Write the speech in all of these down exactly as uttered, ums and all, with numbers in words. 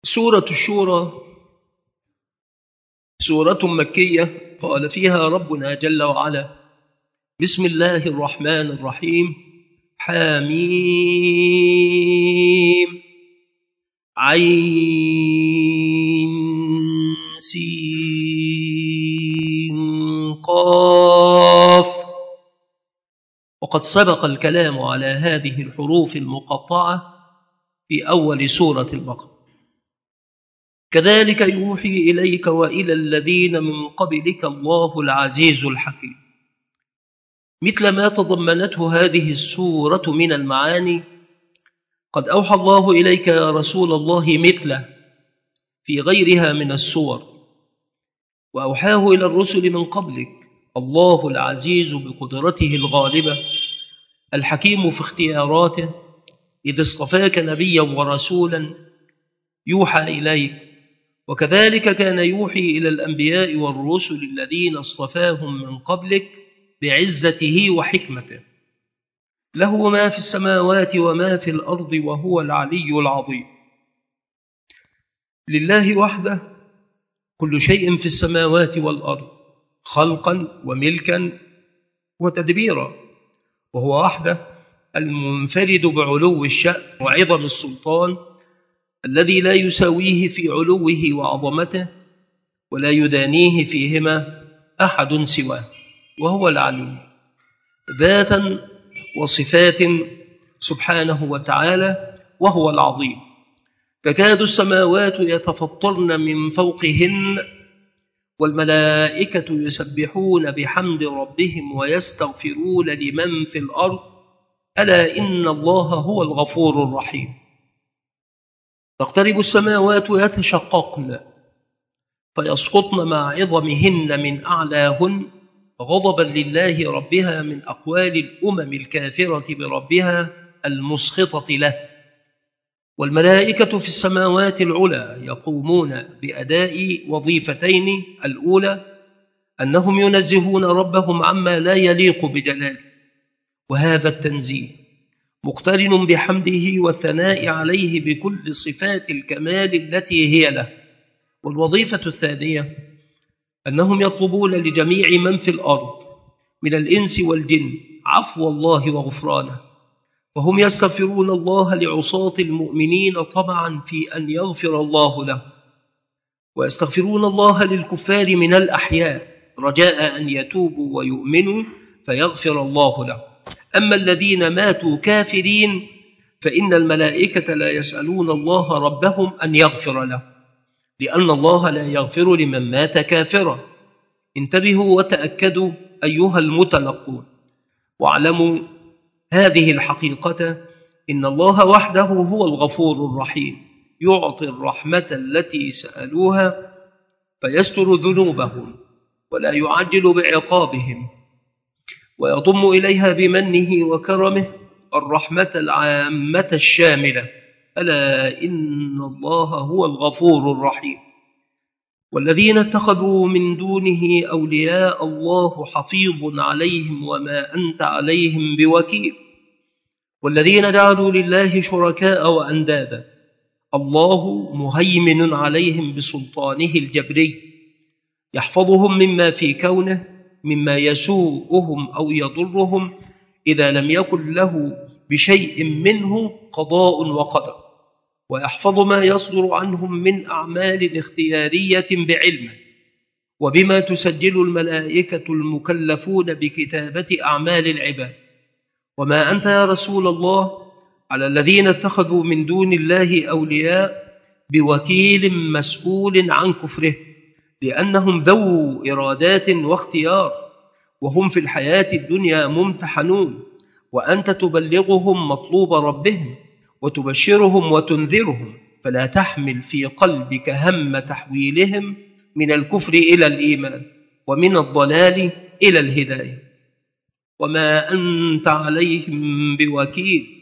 سورة الشورى سورة مكية قال فيها ربنا جل وعلا: بسم الله الرحمن الرحيم. حاميم عين سين قاف. وقد سبق الكلام على هذه الحروف المقطعة في أول سورة البقرة. كذلك يوحي إليك وإلى الذين من قبلك الله العزيز الحكيم. مثل ما تضمنته هذه السورة من المعاني قد أوحى الله إليك يا رسول الله مثله في غيرها من السور، وأوحاه إلى الرسل من قبلك الله العزيز بقدرته الغالبة الحكيم في اختياراته، إذ اصطفاك نبيا ورسولا يوحى إليك. وكذلك كان يوحي إلى الأنبياء والرسل الذين اصطفاهم من قبلك بعزته وحكمته. له ما في السماوات وما في الأرض وهو العلي العظيم. لله وحده كل شيء في السماوات والأرض خلقا وملكا وتدبيرا، وهو وحده المنفرد بعلو الشأن وعظم السلطان الذي لا يساويه في علوه وعظمته ولا يدانيه فيهما أحد سواه، وهو العلي ذاتا وصفات سبحانه وتعالى، وهو العظيم. تكاد السماوات يتفطرن من فوقهن والملائكة يسبحون بحمد ربهم ويستغفرون لمن في الأرض ألا إن الله هو الغفور الرحيم. تقترب السماوات يتشققن فيسقطن مع عظمهن من أعلاهن غضبا لله ربها من أقوال الأمم الكافرة بربها المسخطة له. والملائكة في السماوات العلى يقومون بأداء وظيفتين: الأولى أنهم ينزهون ربهم عما لا يليق بجلاله، وهذا التنزيه مقترن بحمده والثناء عليه بكل صفات الكمال التي هي له. والوظيفة الثانية أنهم يطلبون لجميع من في الأرض من الإنس والجن عفو الله وغفرانه، وهم يستغفرون الله لعصاة المؤمنين طمعا في أن يغفر الله له، ويستغفرون الله للكفار من الأحياء رجاء أن يتوبوا ويؤمنوا فيغفر الله له. أما الذين ماتوا كافرين فإن الملائكة لا يسألون الله ربهم أن يغفر له، لأن الله لا يغفر لمن مات كافرا. انتبهوا وتأكدوا أيها المتلقون، واعلموا هذه الحقيقة: إن الله وحده هو الغفور الرحيم، يعطي الرحمة التي سألوها فيستر ذنوبهم ولا يعجل بعقابهم، ويضم إليها بمنه وكرمه الرحمة العامة الشاملة ألا إن الله هو الغفور الرحيم. والذين اتخذوا من دونه أولياء الله حفيظ عليهم وما أنت عليهم بوكيل. والذين جعلوا لله شركاء وأندادا الله مهيمن عليهم بسلطانه الجبري، يحفظهم مما في كونه مما يسوءهم أو يضرهم إذا لم يكن له بشيء منه قضاء وقدر، ويحفظ ما يصدر عنهم من أعمال اختيارية بعلمه، وبما تسجل الملائكة المكلفون بكتابة أعمال العباد. وما أنت يا رسول الله على الذين اتخذوا من دون الله أولياء بوكيل مسؤول عن كفره، لأنهم ذو إرادات واختيار، وهم في الحياة الدنيا ممتحنون، وأنت تبلغهم مطلوب ربهم وتبشرهم وتنذرهم، فلا تحمل في قلبك هم تحويلهم من الكفر إلى الإيمان ومن الضلال إلى الهداية. وما أنت عليهم بوكيل.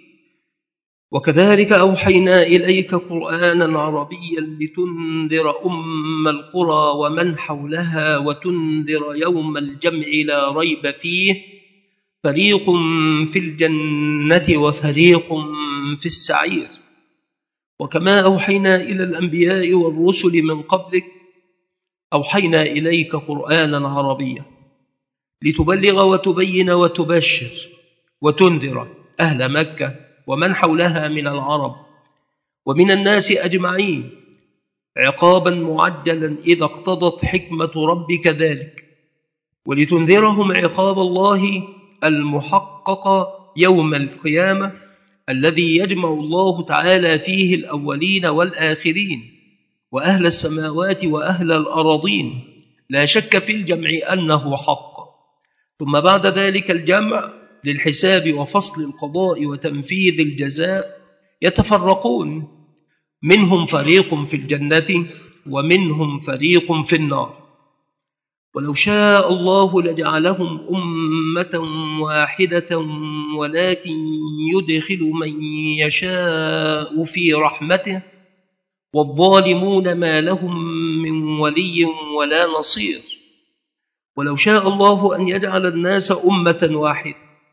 وكذلك أوحينا إليك قرآنا عربيا لتنذر أم القرى ومن حولها وتنذر يوم الجمع لا ريب فيه، فريق في الجنة وفريق في السعير. وكما أوحينا إلى الأنبياء والرسل من قبلك أوحينا إليك قرآنا عربيا لتبلغ وتبين وتبشر وتنذر أهل مكة ومن حولها من العرب ومن الناس أجمعين عقابا معجلا إذا اقتضت حكمة ربك ذلك، ولتنذرهم عقاب الله المحقق يوم القيامة الذي يجمع الله تعالى فيه الأولين والآخرين وأهل السماوات وأهل الأراضين، لا شك في الجمع أنه حق. ثم بعد ذلك الجمع للحساب وفصل القضاء وتنفيذ الجزاء يتفرقون، منهم فريق في الجنة ومنهم فريق في النار. ولو شاء الله لجعلهم أمة واحدة ولكن يدخل من يشاء في رحمته والظالمون ما لهم من ولي ولا نصير. ولو شاء الله أن يجعل الناس أمة واحدة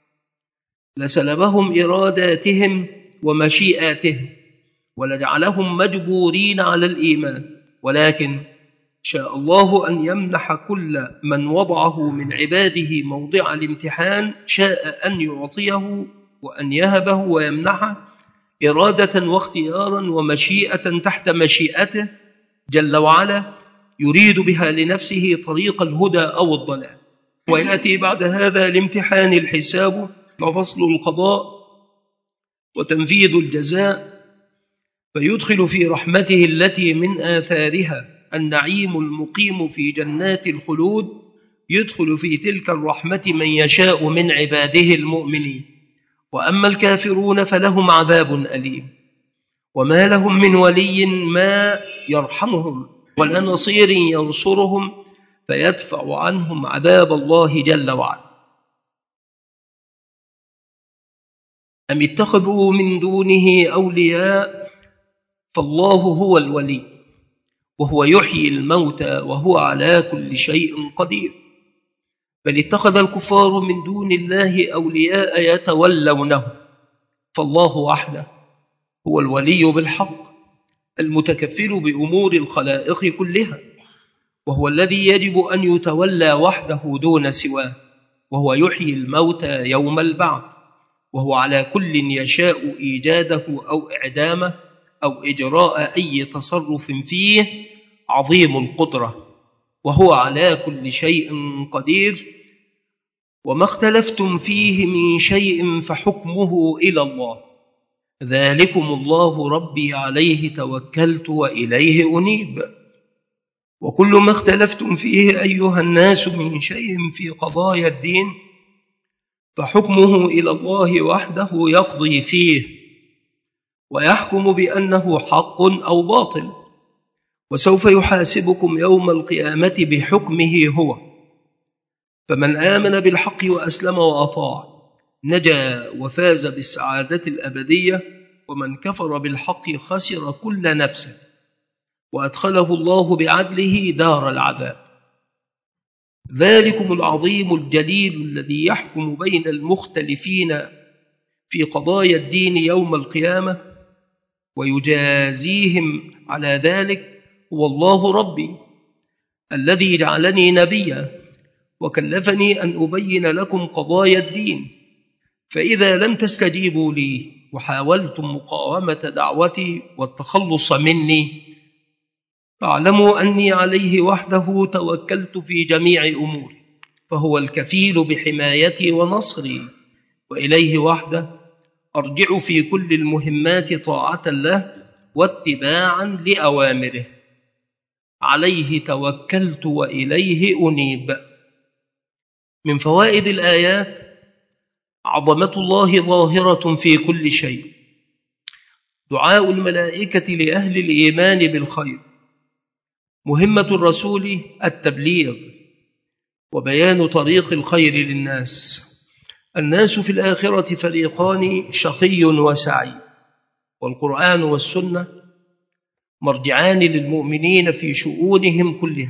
لسلبهم إراداتهم ومشيئاتهم ولجعلهم مجبورين على الإيمان، ولكن شاء الله أن يمنح كل من وضعه من عباده موضع الامتحان شاء أن يعطيه وأن يهبه ويمنحه إرادة واختيارا ومشيئة تحت مشيئته جل وعلا يريد بها لنفسه طريق الهدى أو الضلال. ويأتي بعد هذا الامتحان الحساب وفصل القضاء وتنفيذ الجزاء، فيدخل في رحمته التي من آثارها النعيم المقيم في جنات الخلود، يدخل في تلك الرحمة من يشاء من عباده المؤمنين. وأما الكافرون فلهم عذاب أليم وما لهم من ولي ما يرحمهم ولا نصير ينصرهم فيدفع عنهم عذاب الله جل وعلا. أم اتخذوا من دونه أولياء فالله هو الولي وهو يحيي الموتى وهو على كل شيء قدير. بل اتخذ الكفار من دون الله أولياء يتولونه، فالله وحده هو الولي بالحق المتكفل بأمور الخلائق كلها، وهو الذي يجب أن يتولى وحده دون سواه، وهو يحيي الموتى يوم البعث، وهو على كل يشاء إيجاده أو إعدامه أو إجراء أي تصرف فيه عظيم القدرة، وهو على كل شيء قدير. وما اختلفتم فيه من شيء فحكمه إلى الله، ذلكم الله ربي عليه توكلت وإليه أنيب. وكل ما اختلفتم فيه أيها الناس من شيء في قضايا الدين فحكمه إلى الله وحده يقضي فيه ويحكم بأنه حق أو باطل، وسوف يحاسبكم يوم القيامة بحكمه هو. فمن آمن بالحق وأسلم وأطاع نجا وفاز بالسعادة الأبدية، ومن كفر بالحق خسر كل نفسه وأدخله الله بعدله دار العذاب. ذلكم العظيم الجليل الذي يحكم بين المختلفين في قضايا الدين يوم القيامة ويجازيهم على ذلك هو الله ربي الذي جعلني نبيا وكلفني أن أبين لكم قضايا الدين. فإذا لم تستجيبوا لي وحاولتم مقاومة دعوتي والتخلص مني فاعلموا أني عليه وحده توكلت في جميع أموري، فهو الكفيل بحمايتي ونصري، وإليه وحده أرجع في كل المهمات طاعة له واتباعا لأوامره. عليه توكلت وإليه أنيب. من فوائد الآيات عظمة الله ظاهرة في كل شيء، دعاء الملائكة لأهل الإيمان بالخير، مهمة الرسول التبليغ وبيان طريق الخير للناس. الناس في الآخرة فريقان شقي وسعيد، والقرآن والسنة مرجعان للمؤمنين في شؤونهم كلها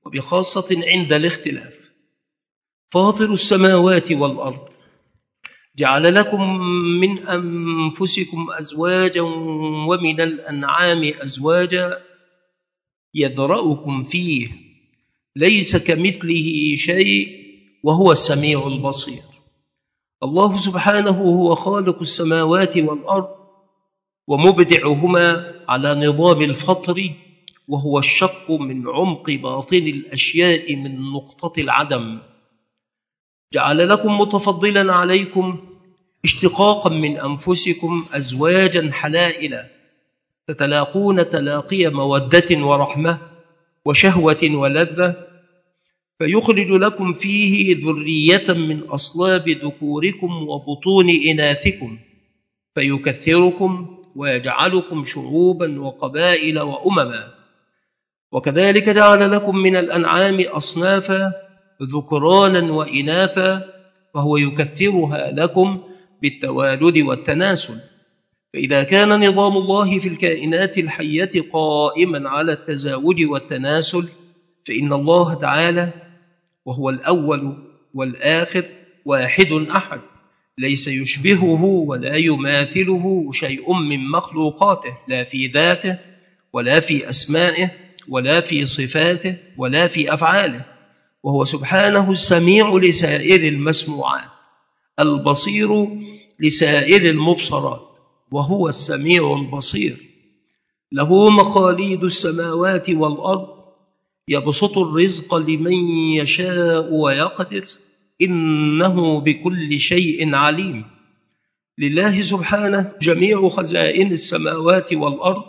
وبخاصة عند الاختلاف. فاطر السماوات والأرض جعل لكم من أنفسكم أزواجا ومن الأنعام أزواجا يذرأكم فيه ليس كمثله شيء وهو السميع البصير. الله سبحانه هو خالق السماوات والأرض ومبدعهما على نظام الفطر، وهو الشق من عمق باطن الأشياء من نقطة العدم. جعل لكم متفضلا عليكم اشتقاقا من أنفسكم أزواجا حلائل تتلاقون تلاقي مودة ورحمة وشهوة ولذة، فيخرج لكم فيه ذرية من أصلاب ذكوركم وبطون إناثكم، فيكثركم ويجعلكم شعوبا وقبائل وأمما. وكذلك جعل لكم من الأنعام أصنافا ذكرانا وإناثا، وهو يكثرها لكم بالتوالد والتناسل. فإذا كان نظام الله في الكائنات الحية قائما على التزاوج والتناسل، فإن الله تعالى وهو الأول والآخر واحد أحد، ليس يشبهه ولا يماثله شيء من مخلوقاته، لا في ذاته ولا في أسمائه ولا في صفاته ولا في أفعاله. وهو سبحانه السميع لسائر المسموعات، البصير لسائر المبصرات، وهو السميع البصير. له مقاليد السماوات والأرض، يبسط الرزق لمن يشاء ويقدر، إنه بكل شيء عليم. لله سبحانه جميع خزائن السماوات والأرض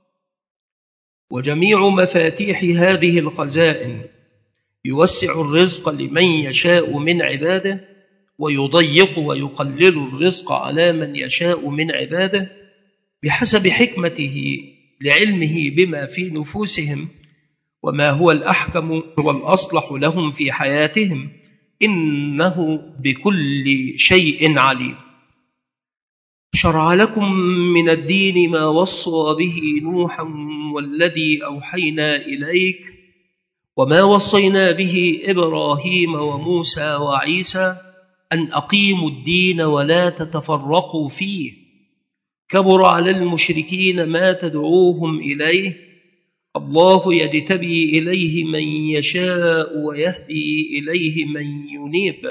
وجميع مفاتيح هذه الخزائن، يوسع الرزق لمن يشاء من عباده، ويضيق ويقلل الرزق على من يشاء من عباده بحسب حكمته لعلمه بما في نفوسهم وما هو الأحكم والأصلح لهم في حياتهم، إنه بكل شيء عليم. شرع لكم من الدين ما وصى به نوحا والذي أوحينا إليك وما وصينا به إبراهيم وموسى وعيسى أن أقيموا الدين ولا تتفرقوا فيه، كبر على المشركين ما تدعوهم إليه، الله يجتبي إليه من يشاء ويهدي إليه من ينيب.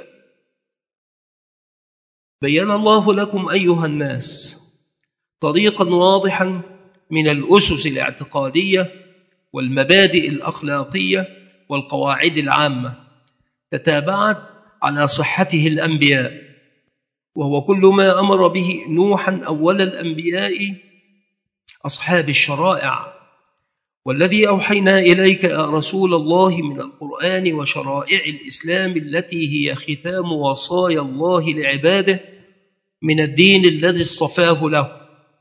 بيّن الله لكم أيها الناس طريقا واضحا من الأسس الاعتقادية والمبادئ الأخلاقية والقواعد العامة تتابعت على صحته الأنبياء، وهو كل ما أمر به نوحا أول الأنبياء أصحاب الشرائع. والذي أوحينا إليك يا رسول الله من القرآن وشرائع الإسلام التي هي ختام وصايا الله لعباده من الدين الذي اصطفاه له،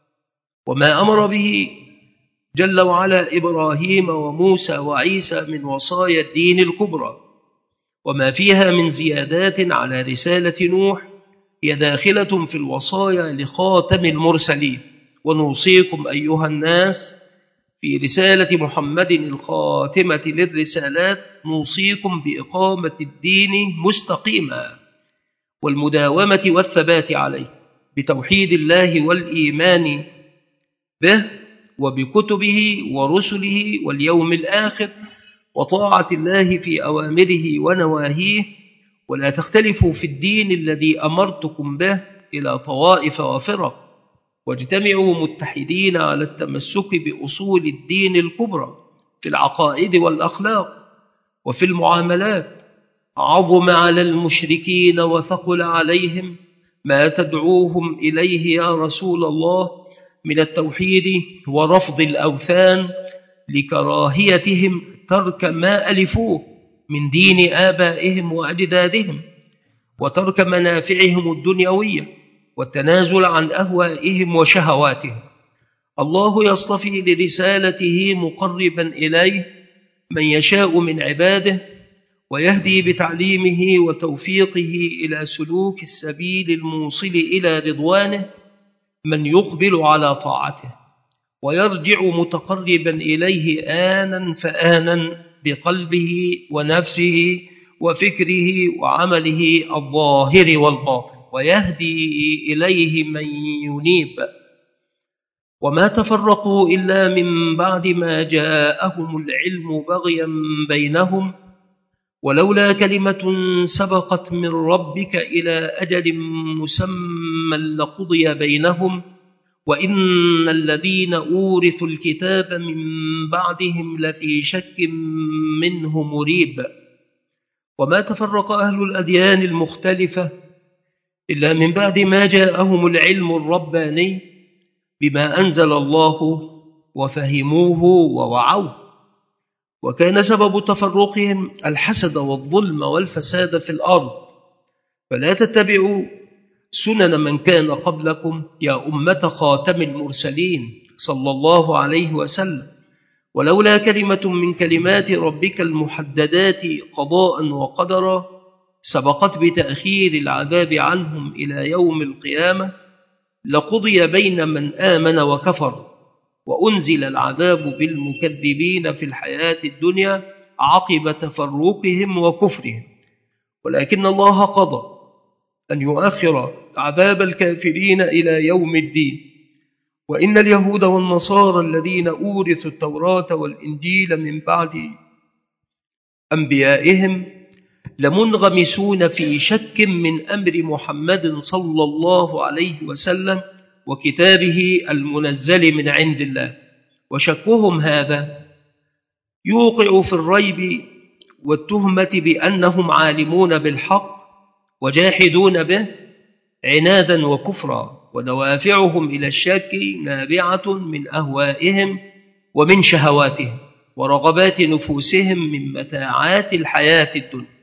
وما أمر به جل وعلا إبراهيم وموسى وعيسى من وصايا الدين الكبرى، وما فيها من زيادات على رسالة نوح هي داخلة في الوصايا لخاتم المرسلين. ونوصيكم أيها الناس في رسالة محمد الخاتمة للرسالات، نوصيكم بإقامة الدين مستقيما والمداومة والثبات عليه، بتوحيد الله والإيمان به وبكتبه ورسله واليوم الآخر، وطاعة الله في أوامره ونواهيه، ولا تختلفوا في الدين الذي أمرتكم به إلى طوائف وفرق، واجتمعوا متحدين على التمسك بأصول الدين الكبرى في العقائد والأخلاق وفي المعاملات. عظم على المشركين وثقل عليهم ما تدعوهم إليه يا رسول الله من التوحيد ورفض الأوثان، لكراهيتهم ترك ما ألفوه من دين آبائهم وأجدادهم، وترك منافعهم الدنيوية، والتنازل عن أهوائهم وشهواتهم. الله يصطفي لرسالته مقربا إليه من يشاء من عباده، ويهدي بتعليمه وتوفيقه إلى سلوك السبيل الموصل إلى رضوانه من يقبل على طاعته، ويرجع متقربا إليه آنا فآنا بقلبه ونفسه وفكره وعمله الظاهر والباطن. ويهدي إليه من ينيب. وما تفرقوا إلا من بعد ما جاءهم العلم بغيا بينهم، ولولا كلمة سبقت من ربك إلى أجل مسمى لقضي بينهم، وإن الذين أورثوا الكتاب من بعدهم لفي شك منه مريب. وما تفرق أهل الأديان المختلفة إلا من بعد ما جاءهم العلم الرباني بما أنزل الله وفهموه ووعوه، وكان سبب تفرقهم الحسد والظلم والفساد في الأرض. فلا تتبعوا سنن من كان قبلكم يا أمة خاتم المرسلين صلى الله عليه وسلم، ولولا كلمة من كلمات ربك المحددات قضاء وقدرا سبقت بتأخير العذاب عنهم إلى يوم القيامة لقضي بين من آمن وكفر، وأنزل العذاب بالمكذبين في الحياة الدنيا عقب تفرقهم وكفرهم. ولكن الله قضى أن يؤخر عذاب الكافرين إلى يوم الدين. وإن اليهود والنصارى الذين أورثوا التوراة والإنجيل من بعد أنبيائهم لمنغمسون في شك من أمر محمد صلى الله عليه وسلم وكتابه المنزل من عند الله، وشكهم هذا يوقع في الريب والتهمة بأنهم عالمون بالحق وجاحدون به عنادا وكفرا، ودوافعهم إلى الشك نابعة من أهوائهم ومن شهواتهم ورغبات نفوسهم من متاعات الحياة الدنيا.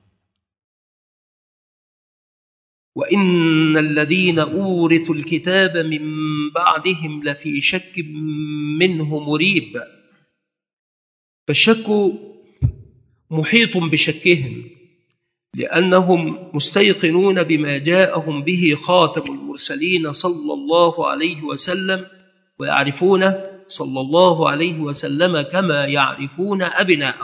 وإن الذين أورثوا الكتاب من بعدهم لفي شك منه مريب. فالشك محيط بشكهم لأنهم مستيقنون بما جاءهم به خاتم المرسلين صلى الله عليه وسلم، ويعرفونه صلى الله عليه وسلم كما يعرفون أبناءهم.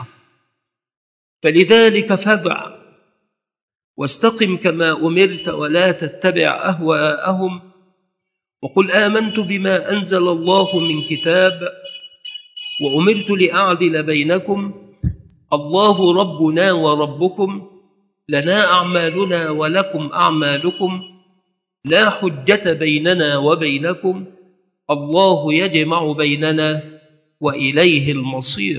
فلذلك فادع واستقم كما أمرت ولا تتبع أهواءهم، وقل آمنت بما أنزل الله من كتاب وأمرت لأعدل بينكم، الله ربنا وربكم، لنا أعمالنا ولكم أعمالكم، لا حجة بيننا وبينكم، الله يجمع بيننا وإليه المصير.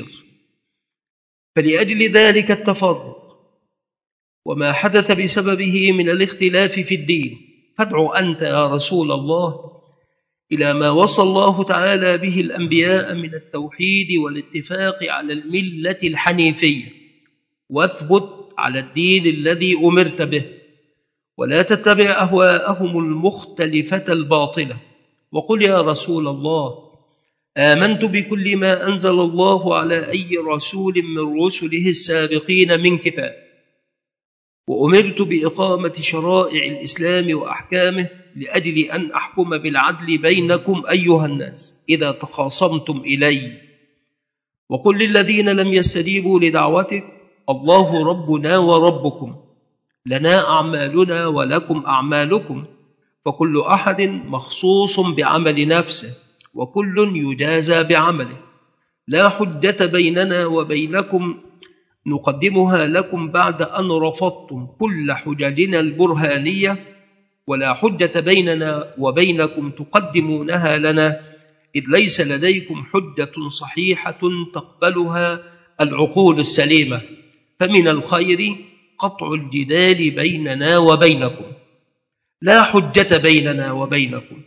فلأجل ذلك التفرق وما حدث بسببه من الاختلاف في الدين فادع أنت يا رسول الله إلى ما وصى الله تعالى به الأنبياء من التوحيد والاتفاق على الملة الحنيفية، واثبت على الدين الذي أمرت به، ولا تتبع أهواءهم المختلفة الباطلة. وقل يا رسول الله آمنت بكل ما أنزل الله على أي رسول من رسله السابقين من كتاب، وأمرت بإقامة شرائع الإسلام وأحكامه لأجل أن أحكم بالعدل بينكم أيها الناس إذا تخاصمتم إلي. وقل للذين لم يستجيبوا لدعوتك الله ربنا وربكم، لنا أعمالنا ولكم أعمالكم، فكل أحد مخصوص بعمل نفسه وكل يجازى بعمله، لا حجة بيننا وبينكم نقدمها لكم بعد أن رفضتم كل حججنا البرهانية، ولا حجة بيننا وبينكم تقدمونها لنا، إذ ليس لديكم حجة صحيحة تقبلها العقول السليمة، فمن الخير قطع الجدال بيننا وبينكم، لا حجة بيننا وبينكم.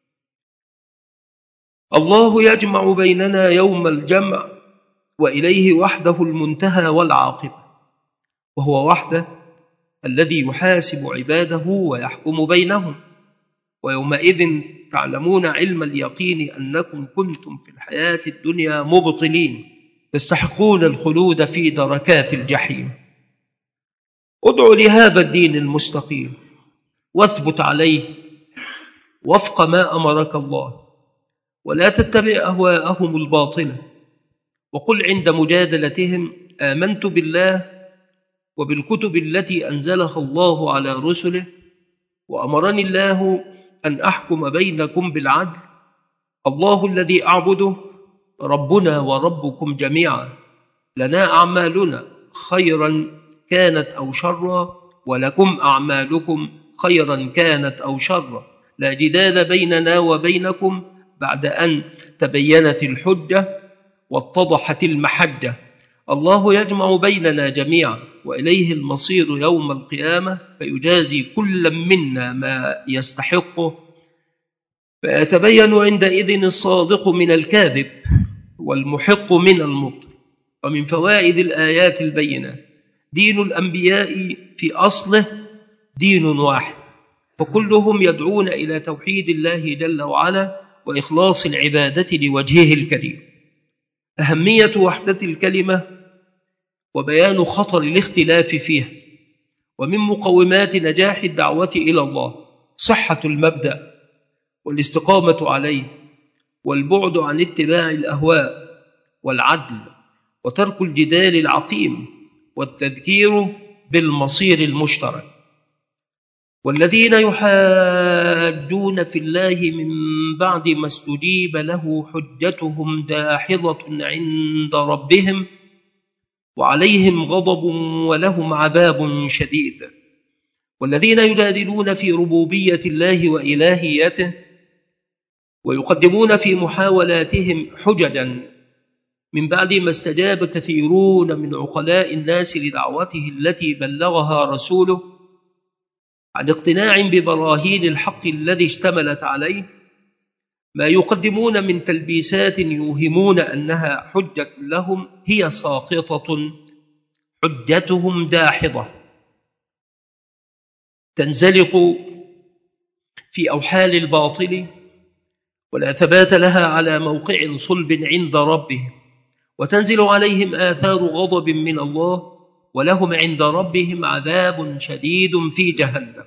الله يجمع بيننا يوم الجمع، وإليه وحده المنتهى والعاقبة، وهو وحده الذي يحاسب عباده ويحكم بينهم. ويومئذ تعلمون علم اليقين أنكم كنتم في الحياة الدنيا مبطلين تستحقون الخلود في دركات الجحيم. ادع لهذا الدين المستقيم واثبت عليه وفق ما أمرك الله، ولا تتبع أهواءهم الباطلة. وقل عند مجادلتهم آمنت بالله وبالكتب التي أنزلها الله على رسله وأمرني الله أن أحكم بينكم بالعدل. الله الذي أعبده ربنا وربكم جميعا، لنا أعمالنا خيرا كانت أو شرا، ولكم أعمالكم خيرا كانت أو شرا، لا جدال بيننا وبينكم بعد أن تبينت الحجة واتضحت المحجة. الله يجمع بيننا جميعا، وإليه المصير يوم القيامة، فيجازي كل منا ما يستحقه، فيتبين عندئذ الصادق من الكاذب والمحق من المبطل. ومن فوائد الآيات البينة: دين الأنبياء في أصله دين واحد، فكلهم يدعون إلى توحيد الله جل وعلا وإخلاص العبادة لوجهه الكريم. أهمية وحدة الكلمة وبيان خطر الاختلاف فيها. ومن مقومات نجاح الدعوة إلى الله صحة المبدأ والاستقامة عليه، والبعد عن اتباع الأهواء، والعدل، وترك الجدال العقيم، والتذكير بالمصير المشترك. والذين يحاجون في الله من بعد ما استجيب له حجتهم داحضة عند ربهم وعليهم غضب ولهم عذاب شديد. والذين يجادلون في ربوبية الله وإلهيته ويقدمون في محاولاتهم حججا من بعد ما استجاب كثيرون من عقلاء الناس لدعوته التي بلغها رسوله عن اقتناع ببراهين الحق الذي اشتملت عليه، ما يقدمون من تلبيسات يوهمون أنها حجة لهم هي ساقطة، حجتهم داحضة تنزلق في أوحال الباطل، ولا ثبات لها على موقع صلب عند ربهم، وتنزل عليهم آثار غضب من الله، ولهم عند ربهم عذاب شديد في جهنم.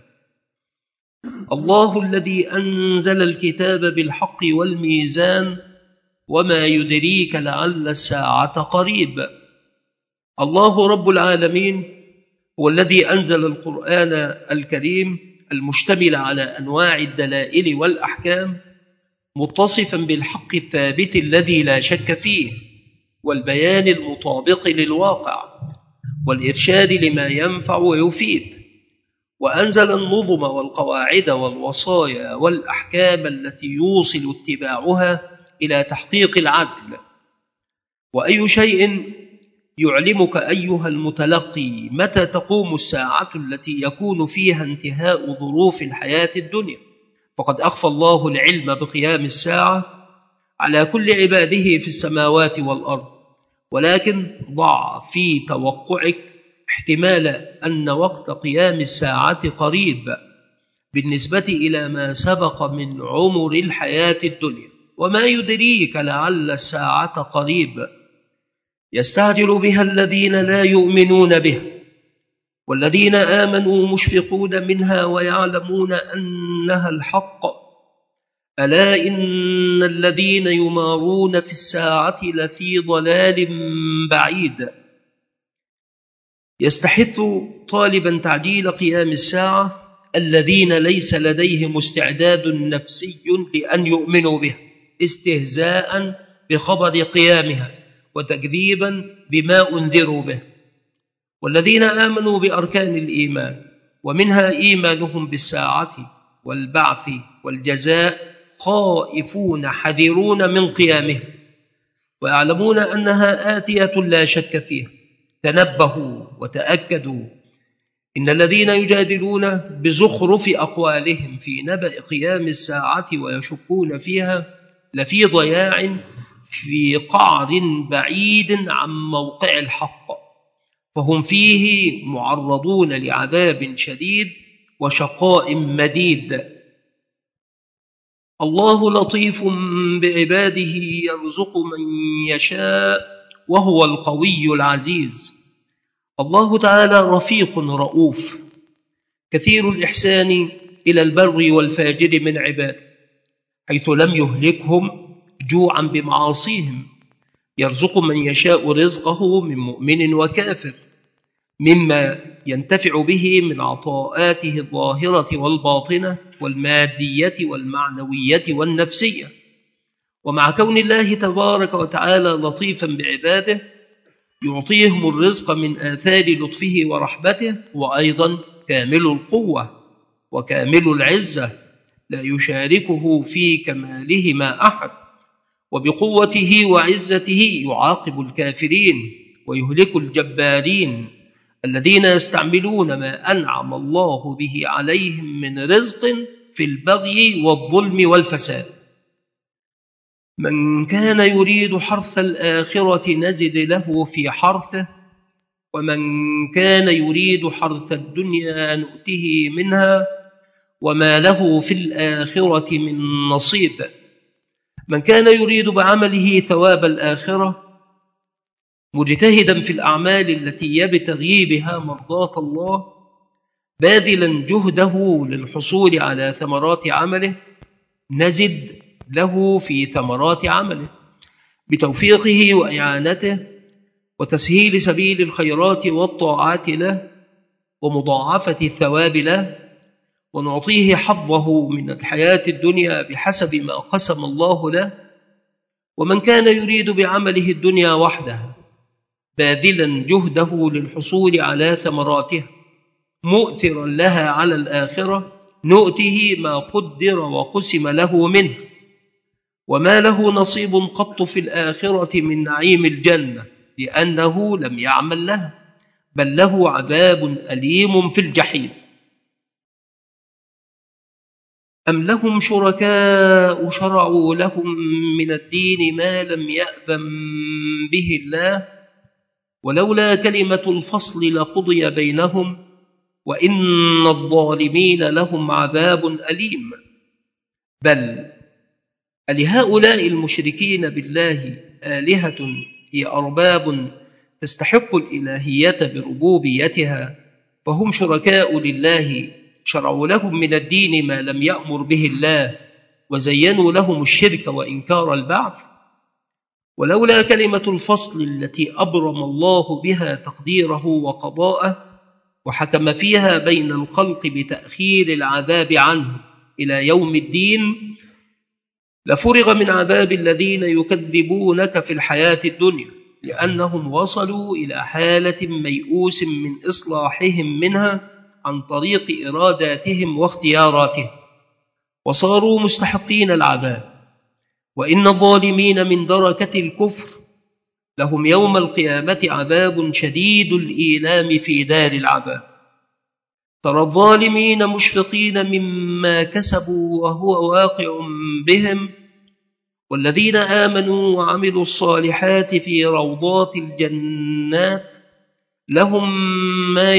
الله الذي أنزل الكتاب بالحق والميزان، وما يدريك لعل الساعة قريب. الله رب العالمين هو الذي أنزل القرآن الكريم المشتمل على أنواع الدلائل والأحكام، متصفا بالحق الثابت الذي لا شك فيه، والبيان المطابق للواقع، والإرشاد لما ينفع ويفيد. وأنزل النظم والقواعد والوصايا والأحكام التي يوصل اتباعها إلى تحقيق العدل. وأي شيء يعلمك أيها المتلقي متى تقوم الساعة التي يكون فيها انتهاء ظروف الحياة الدنيا، فقد أخفى الله العلم بقيام الساعة على كل عباده في السماوات والأرض، ولكن ضع في توقعك احتمال أن وقت قيام الساعة قريب بالنسبة إلى ما سبق من عمر الحياة الدنيا. وما يدريك لعل الساعة قريب، يستعجل بها الذين لا يؤمنون به، والذين آمنوا مشفقون منها ويعلمون أنها الحق. ألا إن الذين يمارون في الساعة لفي ضلال بعيد. يستحث طالبا تعجيل قيام الساعة الذين ليس لديهم استعداد نفسي لأن يؤمنوا به، استهزاء بخبر قيامها وتكذيبا بما أنذروا به. والذين آمنوا بأركان الإيمان، ومنها إيمانهم بالساعة والبعث والجزاء، خائفون حذرون من قيامه، ويعلمون أنها آتية لا شك فيها. تنبهوا وتأكدوا إن الذين يجادلون بزخرف أقوالهم في نبأ قيام الساعة ويشكون فيها لفي ضياع، في قعر بعيد عن موقع الحق، فهم فيه معرضون لعذاب شديد وشقاء مديد. الله لطيف بعباده يرزق من يشاء وهو القوي العزيز. الله تعالى رفيق رؤوف كثير الإحسان إلى البر والفاجر من عباده، حيث لم يهلكهم جوعا بمعاصيهم. يرزق من يشاء رزقه من مؤمن وكافر، مما ينتفع به من عطاءاته الظاهرة والباطنة والمادية والمعنوية والنفسية. ومع كون الله تبارك وتعالى لطيفا بعباده يعطيهم الرزق من آثار لطفه ورحمته، وأيضا كامل القوة وكامل العزة لا يشاركه في كمالهما أحد، وبقوته وعزته يعاقب الكافرين ويهلك الجبارين الذين يستعملون ما أنعم الله به عليهم من رزق في البغي والظلم والفساد. من كان يريد حرث الآخرة نزد له في حرثه، ومن كان يريد حرث الدنيا نؤته منها وما له في الآخرة من نصيب. من كان يريد بعمله ثواب الآخرة مجتهدا في الأعمال التي يبتغي بها مرضاة الله، باذلا جهده للحصول على ثمرات عمله، نزد له في ثمرات عمله بتوفيقه وإعانته وتسهيل سبيل الخيرات والطاعات له ومضاعفة الثواب له، ونعطيه حظه من الحياة الدنيا بحسب ما قسم الله له. ومن كان يريد بعمله الدنيا وحده باذلا جهده للحصول على ثمراتها مؤثرا لها على الآخرة، نؤته ما قدر وقسم له منه، وما له نصيب قط في الآخرة من نعيم الجنة، لأنه لم يعمل لها، بل له عذاب أليم في الجحيم. أم لهم شركاء شرعوا لهم من الدين ما لم يأذن به الله، ولولا كلمة الفصل لقضي بينهم، وإن الظالمين لهم عذاب أليم. بل ألهؤلاء المشركين بالله آلهة هي أرباب تستحق الإلهية بربوبيتها، فهم شركاء لله شرعوا لهم من الدين ما لم يأمر به الله، وزينوا لهم الشرك وإنكار البعث. ولولا كلمة الفصل التي أبرم الله بها تقديره وقضاءه وحكم فيها بين الخلق بتأخير العذاب عنه إلى يوم الدين، لفرغ من عذاب الذين يكذبونك في الحياة الدنيا، لأنهم وصلوا إلى حالة ميؤوس من إصلاحهم منها عن طريق إراداتهم واختياراتهم، وصاروا مستحقين العذاب. وإن الظالمين من دركة الكفر لهم يوم القيامة عذاب شديد الإيلام في دار العذاب. ترى الظالمين مشفقين مما كسبوا وهو واقع بهم، والذين آمنوا وعملوا الصالحات في روضات الجنات لهم ما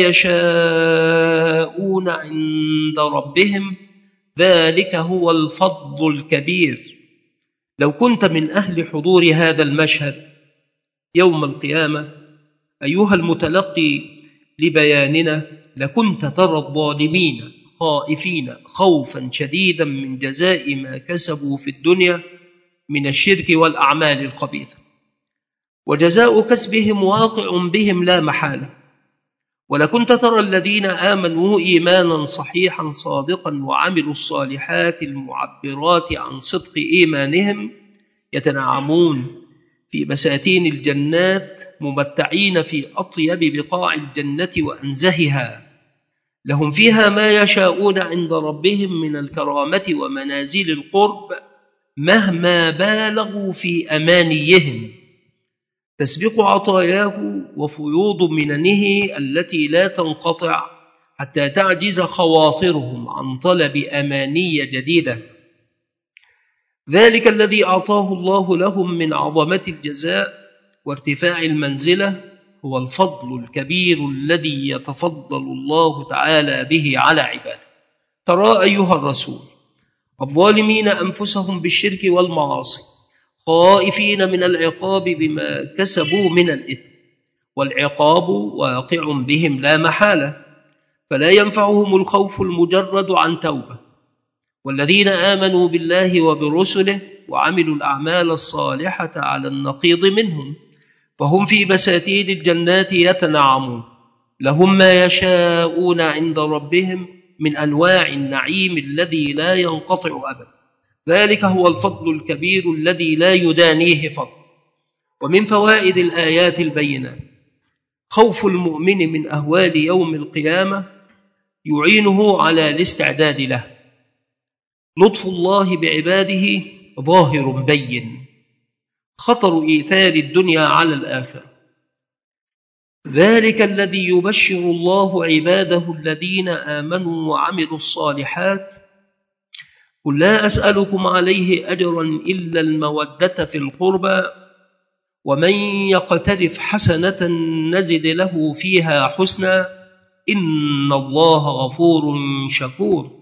يشاءون عند ربهم، ذلك هو الفضل الكبير. لو كنت من أهل حضور هذا المشهد يوم القيامة أيها المتلقي لبياننا، لكنت ترى الظالمين خائفين خوفا شديدا من جزاء ما كسبوا في الدنيا من الشرك والأعمال الخبيثة، وجزاء كسبهم واقع بهم لا محالة. ولكنت ترى الذين آمنوا إيمانا صحيحا صادقا وعملوا الصالحات المعبرات عن صدق إيمانهم يتنعمون في بساتين الجنات ممتعين في أطيب بقاع الجنة وأنزهها، لهم فيها ما يشاءون عند ربهم من الكرامة ومنازل القرب مهما بالغوا في أمانيهم، تسبق عطاياه وفيوض مننه التي لا تنقطع حتى تعجز خواطرهم عن طلب أماني جديدة. ذلك الذي أعطاه الله لهم من عظمة الجزاء وارتفاع المنزلة هو الفضل الكبير الذي يتفضل الله تعالى به على عباده. ترى أيها الرسول الظالمين أنفسهم بالشرك والمعاصي خائفين من العقاب بما كسبوا من الإثم، والعقاب واقع بهم لا محالة، فلا ينفعهم الخوف المجرد عن توبة. والذين آمنوا بالله وبرسله وعملوا الأعمال الصالحة على النقيض منهم، فهم في بساتين الجنات يتنعمون، لهم ما يشاءون عند ربهم من أنواع النعيم الذي لا ينقطع أبدا. ذلك هو الفضل الكبير الذي لا يدانيه فضل. ومن فوائد الآيات البينات خوف المؤمن من أهوال يوم القيامة يعينه على الاستعداد له. لطف الله بعباده ظاهر بين، خطر إيثار الدنيا على الآخرة. ذلك الذي يبشر الله عباده الذين آمنوا وعملوا الصالحات قل لا أسألكم عليه أجرا إلا المودة في القربى ومن يقترف حسنة نزد له فيها حسنا إن الله غفور شكور.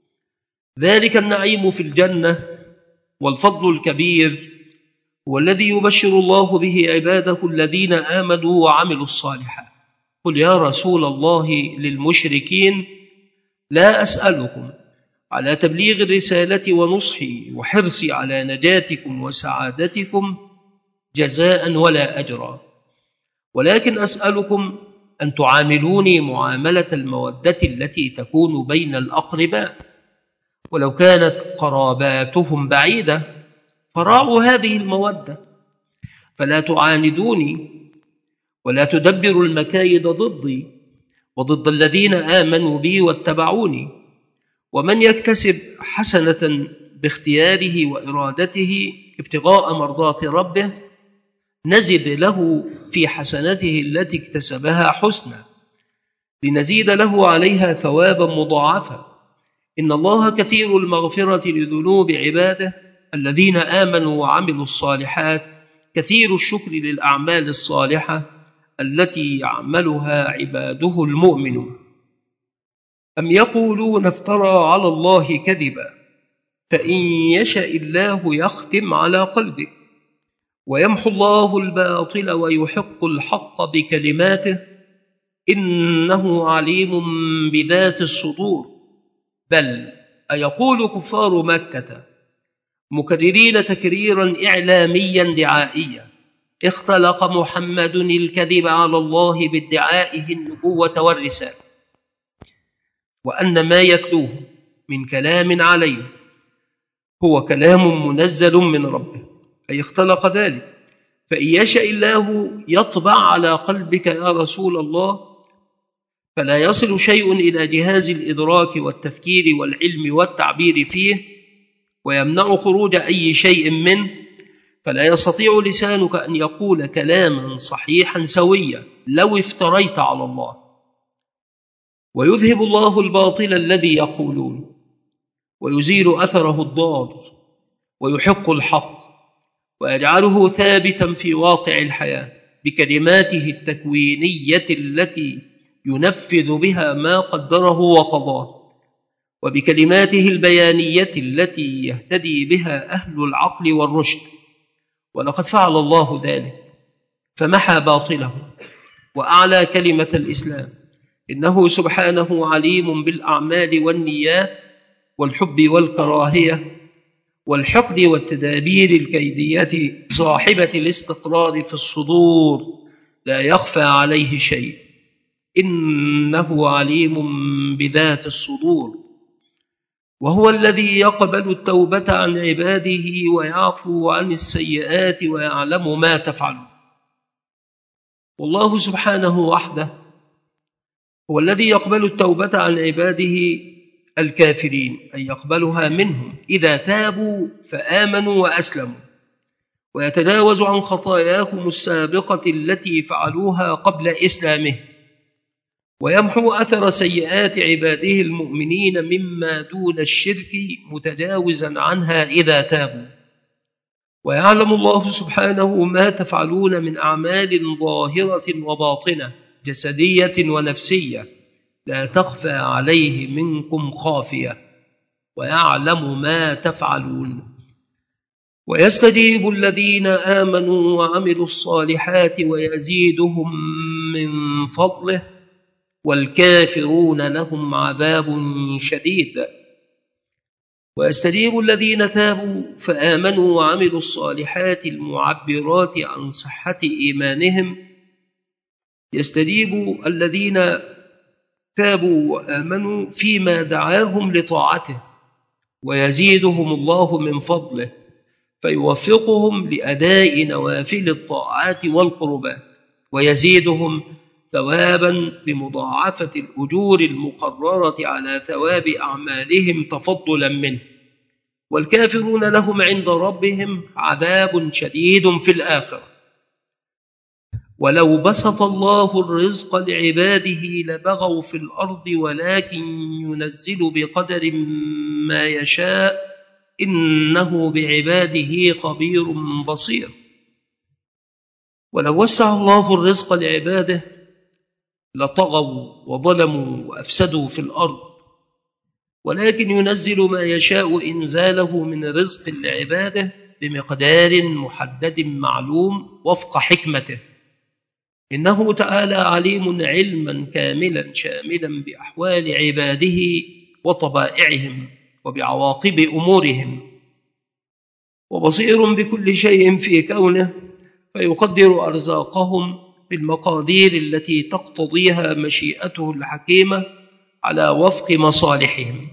ذلك النعيم في الجنة والفضل الكبير هو الذي يبشر الله به عباده الذين آمنوا وعملوا الصالحات. قل يا رسول الله للمشركين لا أسألكم على تبليغ الرسالة ونصحي وحرصي على نجاتكم وسعادتكم جزاء ولا أجرا، ولكن أسألكم أن تعاملوني معاملة المودة التي تكون بين الأقرباء، ولو كانت قراباتهم بعيدة فراعوا هذه المودة، فلا تعاندوني ولا تدبروا المكايد ضدي وضد الذين آمنوا بي واتبعوني. ومن يكتسب حسنة باختياره وإرادته ابتغاء مرضات ربه نزد له في حسنته التي اكتسبها حسنا لنزيد له عليها ثوابا مضاعفا. إن الله كثير المغفرة لذنوب عباده الذين آمنوا وعملوا الصالحات كثير الشكر للأعمال الصالحة التي يعملها عباده المؤمنون. أم يقولون افترى على الله كذبا فإن يشاء الله يختم على قلبك ويمحو الله الباطل ويحق الحق بكلماته إنه عليم بذات الصدور. بل أيقول كفار مكة مكررين تكريرا إعلاميا دعائيا اختلق محمد الكذب على الله بادعائه النبوة والرسالة، وأن ما يتلوه من كلام عليه هو كلام منزل من ربه، أي اختلق ذلك. فإن يشاء الله يطبع على قلبك يا رسول الله فلا يصل شيء إلى جهاز الإدراك والتفكير والعلم والتعبير فيه ويمنع خروج أي شيء منه، فلا يستطيع لسانك أن يقول كلاما صحيحا سويا لو افتريت على الله. ويذهب الله الباطل الذي يقولون ويزيل أثره الضار ويحق الحق ويجعله ثابتا في واقع الحياة بكلماته التكوينية التي ينفذ بها ما قدره وقضاه، وبكلماته البيانية التي يهتدي بها أهل العقل والرشد. ولقد فعل الله ذلك فمحى باطله وأعلى كلمة الإسلام. إنه سبحانه عليم بالأعمال والنيات والحب والكراهية والحقد والتدابير الكيدية صاحبة الاستقرار في الصدور لا يخفى عليه شيء. إنه عليم بذات الصدور. وهو الذي يقبل التوبة عن عباده ويعفو عن السيئات ويعلم ما تفعلون. والله سبحانه وحده هو الذي يقبل التوبة عن عباده الكافرين، أي يقبلها منهم إذا تابوا فآمنوا وأسلموا، ويتجاوز عن خطاياهم السابقة التي فعلوها قبل إسلامه، ويمحو أثر سيئات عباده المؤمنين مما دون الشرك متجاوزا عنها إذا تابوا. ويعلم الله سبحانه ما تفعلون من أعمال ظاهرة وباطنة جسدية ونفسية لا تخفى عليه منكم خافية، ويعلم ما تفعلون. ويستجيب الذين آمنوا وعملوا الصالحات ويزيدهم من فضله والكافرون لهم عذاب شديد. ويستجيب الذين تابوا فآمنوا وعملوا الصالحات المعبرات عن صحة إيمانهم يستجيب الذين تابوا وآمنوا فيما دعاهم لطاعته، ويزيدهم الله من فضله فيوفقهم لأداء نوافل الطاعات والقربات، ويزيدهم ثوابا بمضاعفة الأجور المقررة على ثواب أعمالهم تفضلا منه. والكافرون لهم عند ربهم عذاب شديد في الآخرة. ولو بسط الله الرزق لعباده لبغوا في الأرض ولكن ينزل بقدر ما يشاء إنه بعباده خبير بصير. ولو وسع الله الرزق لعباده لطغوا وظلموا وأفسدوا في الأرض، ولكن ينزل ما يشاء إنزاله من رزق لعباده بمقدار محدد معلوم وفق حكمته، إنه تعالى عليم علما كاملا شاملا بأحوال عباده وطبائعهم وبعواقب أمورهم، وبصير بكل شيء في كونه فيقدر أرزاقهم بالمقادير التي تقتضيها مشيئته الحكيمة على وفق مصالحهم.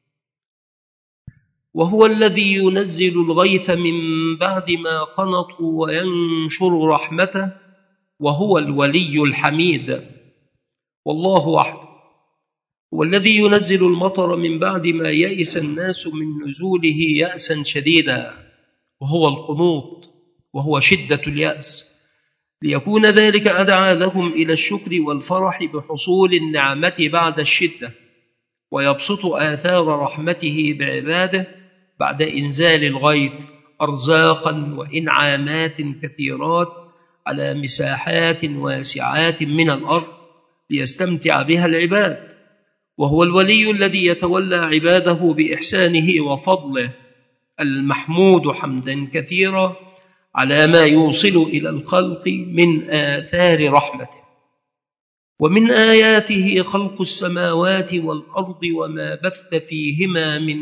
وهو الذي ينزل الغيث من بعد ما قنطوا وينشر رحمته، وهو الولي الحميد. والله وحده هو الذي ينزل المطر من بعد ما يئس الناس من نزوله يأسا شديدا، وهو القنوط وهو شدة اليأس، ليكون ذلك أدعى لهم إلى الشكر والفرح بحصول النعمة بعد الشدة، ويبسط آثار رحمته بعباده بعد إنزال الغيث أرزاقا وإنعامات كثيرات على مساحات واسعات من الأرض ليستمتع بها العباد. وهو الولي الذي يتولى عباده بإحسانه وفضله المحمود حمدا كثيرا على ما يوصل إلى الخلق من آثار رحمته. ومن آياته خلق السماوات والأرض وما بث فيهما من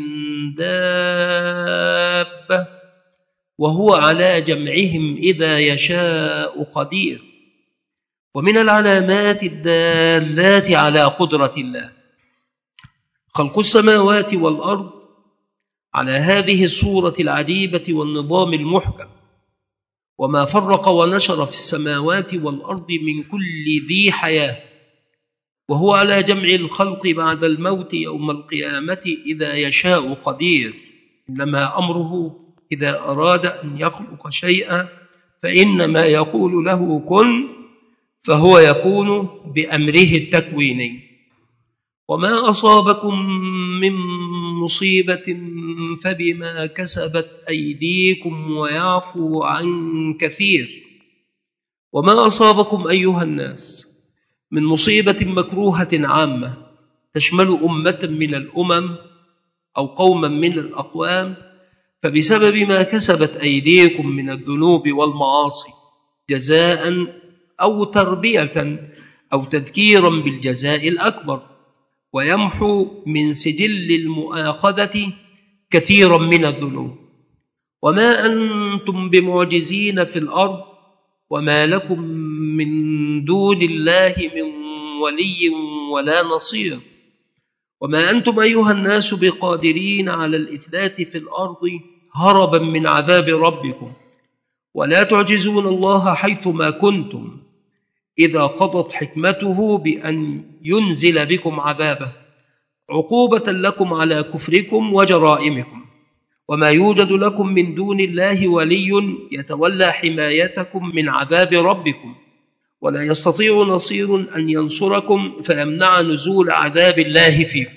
دابة وهو على جمعهم إذا يشاء قدير. ومن العلامات الدالات على قدرة الله خلق السماوات والأرض على هذه الصورة العجيبة والنظام المحكم، وما فرق ونشر في السماوات والأرض من كل ذي حياة، وهو على جمع الخلق بعد الموت يوم القيامة إذا يشاء قدير. إنما أمره إذا أراد أن يخلق شيئا فإنما يقول له كن فهو يكون بأمره التكويني. وما أصابكم من مصيبة فبما كسبت أيديكم ويعفو عن كثير. وما أصابكم أيها الناس من مصيبة مكروهة عامة تشمل أمة من الأمم أو قوما من الأقوام فبسبب ما كسبت أيديكم من الذنوب والمعاصي جزاء أو تربية أو تذكيرا بالجزاء الأكبر، ويمحو من سجل المؤاخذة كثيرا من الذنوب. وما أنتم بمعجزين في الأرض وما لكم من دون الله من ولي ولا نصير. وما أنتم أيها الناس بقادرين على الإثبات في الأرض هربا من عذاب ربكم، ولا تعجزون الله حيثما كنتم إذا قضت حكمته بأن ينزل بكم عذابه عقوبة لكم على كفركم وجرائمكم. وما يوجد لكم من دون الله ولي يتولى حمايتكم من عذاب ربكم، ولا يستطيع نصير أن ينصركم فيمنع نزول عذاب الله فيكم.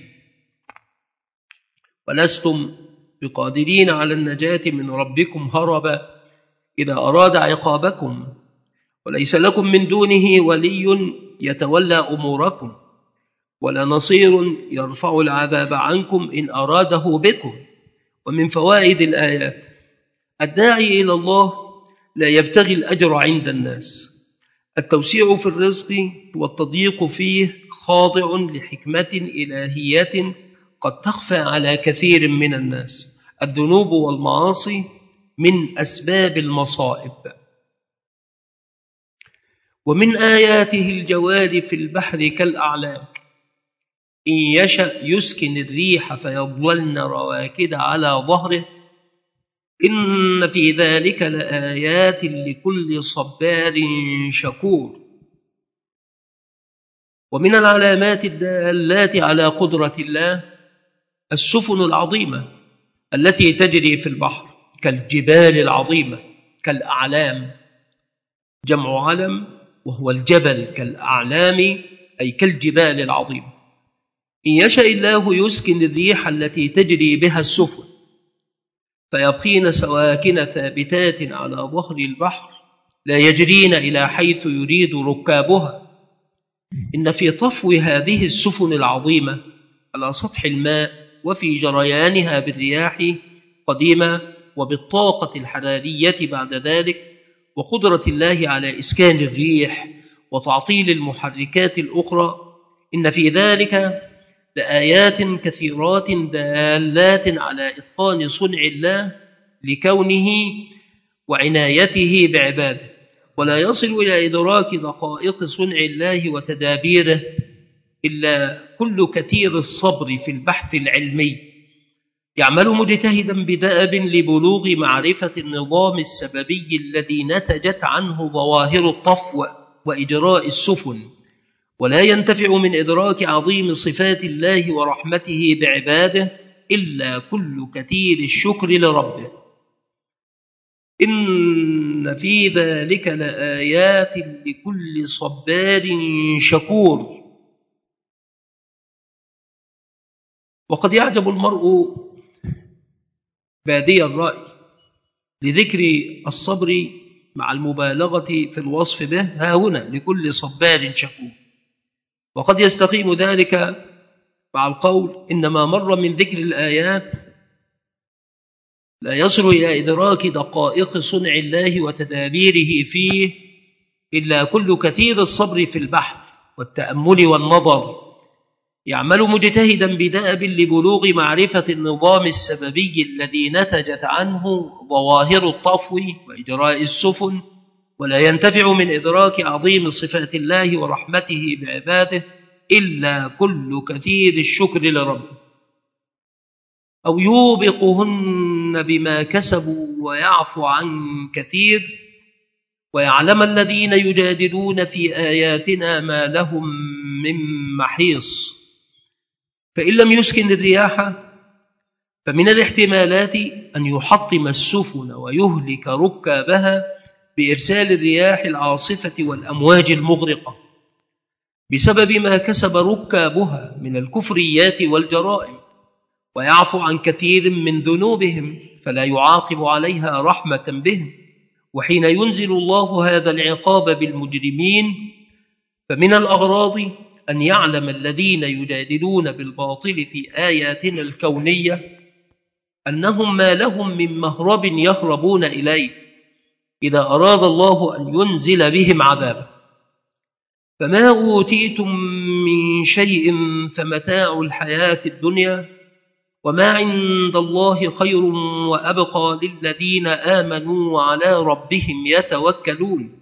ولستم بقادرين على النجاة من ربكم هربا إذا أراد عقابكم، وليس لكم من دونه ولي يتولى أموركم، ولا نصير يرفع العذاب عنكم إن أراده بكم. ومن فوائد الآيات الداعي إلى الله لا يبتغي الأجر عند الناس. التوسيع في الرزق والتضييق فيه خاضع لحكمة إلهية قد تخفى على كثير من الناس. الذنوب والمعاصي من أسباب المصائب. ومن آياته الجوار في البحر كالأعلام إن يشأ يسكن الريح فيظللن رواكد على ظهره إن في ذلك لآيات لكل صبار شكور. ومن العلامات الدالات على قدرة الله السفن العظيمة التي تجري في البحر كالجبال العظيمة كالأعلام، جمع علم وهو الجبل، كالأعلام أي كالجبال العظيمة. إن يشاء الله يسكن الريح التي تجري بها السفن فيبقين سواكن ثابتات على ظهر البحر لا يجرين إلى حيث يريد ركابها. إن في طفو هذه السفن العظيمة على سطح الماء وفي جريانها بالرياح قديمة وبالطاقة الحرارية بعد ذلك وقدرة الله على إسكان الريح وتعطيل المحركات الأخرى، إن في ذلك لآيات كثيرات دالات على إتقان صنع الله لكونه وعنايته بعباده، ولا يصل إلى إدراك دقائق صنع الله وتدابيره إلا كل كثير الصبر في البحث العلمي يعمل مجتهدا بدأب لبلوغ معرفة النظام السببي الذي نتجت عنه ظواهر الطفو وإجراء السفن، ولا ينتفع من إدراك عظيم صفات الله ورحمته بعباده إلا كل كثير الشكر لربه. إن في ذلك لآيات لكل صبار شكور. وقد يعجب المرء بادي الرأي لذكر الصبر مع المبالغة في الوصف به ها هنا لكل صبار شكور، وقد يستقيم ذلك مع القول إنما مر من ذكر الآيات لا يصل إلى إدراك دقائق صنع الله وتدابيره فيه إلا كل كثير الصبر في البحث والتأمل والنظر يعمل مجتهدا بدأب لبلوغ معرفة النظام السببي الذي نتجت عنه ظواهر الطفو وإجراء السفن، ولا ينتفع من إدراك عظيم صفات الله ورحمته بعباده إلا كل كثير الشكر لربه، أو يوبقهن بما كسبوا ويعفو عن كثير، ويعلم الذين يجادلون في آياتنا ما لهم من محيص. فإن لم يسكن الرياح فمن الاحتمالات أن يحطم السفن ويهلك ركابها بإرسال الرياح العاصفة والأمواج المغرقة بسبب ما كسب ركابها من الكفريات والجرائم، ويعفو عن كثير من ذنوبهم فلا يعاقب عليها رحمة بهم. وحين ينزل الله هذا العقاب بالمجرمين فمن الأغراض أن يعلم الذين يجادلون بالباطل في آياتنا الكونية أنهم ما لهم من مهرب يهربون إليه إذا أراد الله أن ينزل بهم عذابا. فما أوتيتم من شيء فمتاع الحياة الدنيا وما عند الله خير وأبقى للذين آمنوا وعلى ربهم يتوكلون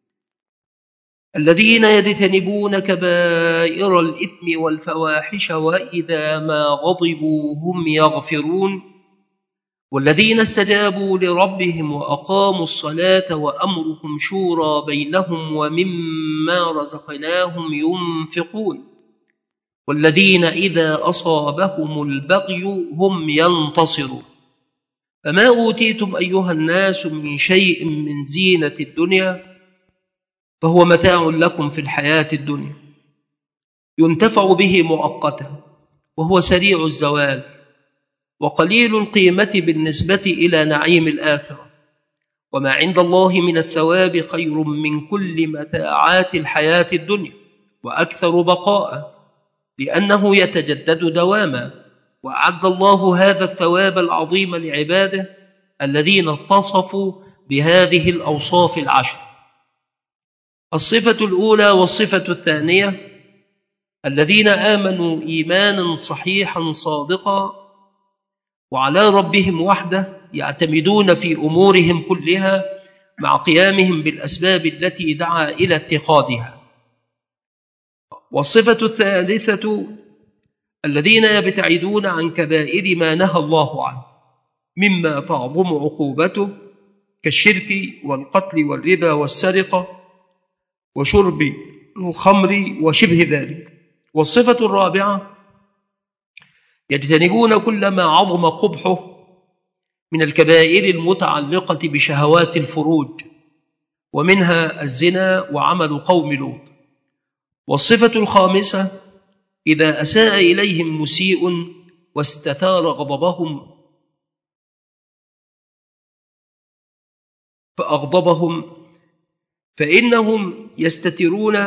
الذين يجتنبون كبائر الإثم والفواحش وإذا ما غضبوا هم يغفرون والذين استجابوا لربهم وأقاموا الصلاة وأمرهم شورى بينهم ومما رزقناهم ينفقون والذين إذا أصابهم البغي هم ينتصرون. فما أوتيتم أيها الناس من شيء من زينة الدنيا فهو متاع لكم في الحياة الدنيا ينتفع به مؤقتا وهو سريع الزوال وقليل القيمة بالنسبة إلى نعيم الآخرة، وما عند الله من الثواب خير من كل متاعات الحياة الدنيا وأكثر بقاء لأنه يتجدد دواما. وأعد الله هذا الثواب العظيم لعباده الذين اتصفوا بهذه الأوصاف العشر. الصفة الأولى والصفة الثانية الذين آمنوا إيمانا صحيحا صادقا وعلى ربهم وحده يعتمدون في أمورهم كلها مع قيامهم بالأسباب التي دعا إلى اتخاذها. والصفة الثالثة الذين يبتعدون عن كبائر ما نهى الله عنه مما تعظم عقوبته كالشرك والقتل والربا والسرقة وشرب الخمر وشبه ذلك. والصفة الرابعة يجتنبون كل ما عظم قبحه من الكبائر المتعلقة بشهوات الفروج، ومنها الزنا وعمل قوم لوط. والصفة الخامسة إذا أساء إليهم مسيء واستثار غضبهم فأغضبهم فإنهم يستترون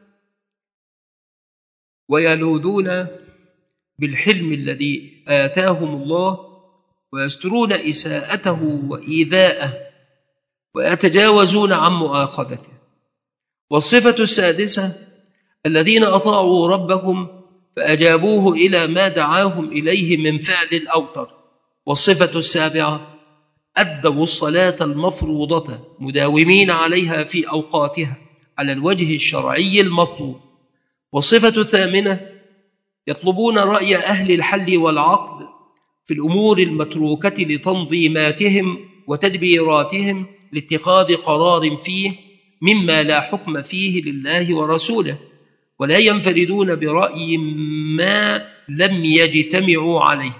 ويلوذون بالحلم الذي آتاهم الله ويسترون إساءته وإيذاءه ويتجاوزون عن مؤاخذته. والصفة السادسة الذين أطاعوا ربهم فأجابوه إلى ما دعاهم إليه من فعل الأوتر. والصفة السابعة أدوا الصلاة المفروضة مداومين عليها في أوقاتها على الوجه الشرعي المطلوب. والصفة الثامنة يطلبون رأي أهل الحل والعقل في الأمور المتروكة لتنظيماتهم وتدبيراتهم لاتخاذ قرار فيه مما لا حكم فيه لله ورسوله، ولا ينفردون برأي ما لم يجتمعوا عليه،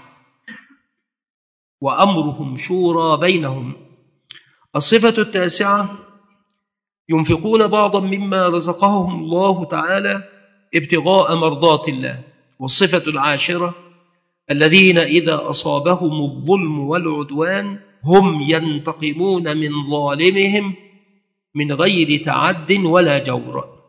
وأمرهم شورى بينهم. الصفة التاسعة ينفقون بعضا مما رزقهم الله تعالى ابتغاء مرضات الله. والصفة العاشرة الذين إذا أصابهم الظلم والعدوان هم ينتقمون من ظالمهم من غير تعد ولا جور.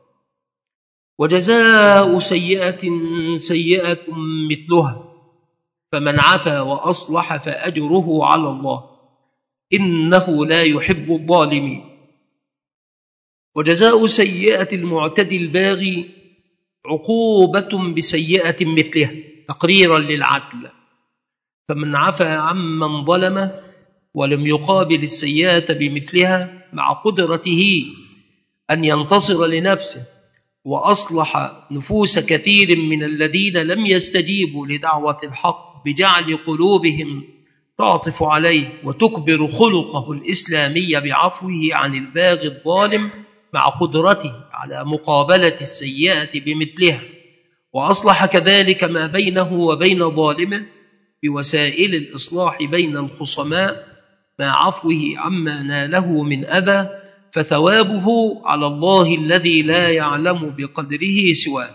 وجزاء سيئة سيئة مثلها فمن عفا وأصلح فأجره على الله إنه لا يحب الظالمين. وجزاء سيئة المعتدي الباغي عقوبة بسيئة مثلها تقريرا للعدل، فمن عفا عمن ظلمه ولم يقابل السيئة بمثلها مع قدرته أن ينتصر لنفسه وأصلح نفوس كثير من الذين لم يستجيبوا لدعوة الحق بجعل قلوبهم تعطف عليه وتكبر خلقه الإسلامي بعفوه عن الباغي الظالم مع قدرته على مقابلة السيئة بمثلها، وأصلح كذلك ما بينه وبين ظالمه بوسائل الإصلاح بين الخصماء مع عفوه عما ناله من أذى، فثوابه على الله الذي لا يعلم بقدره سواه.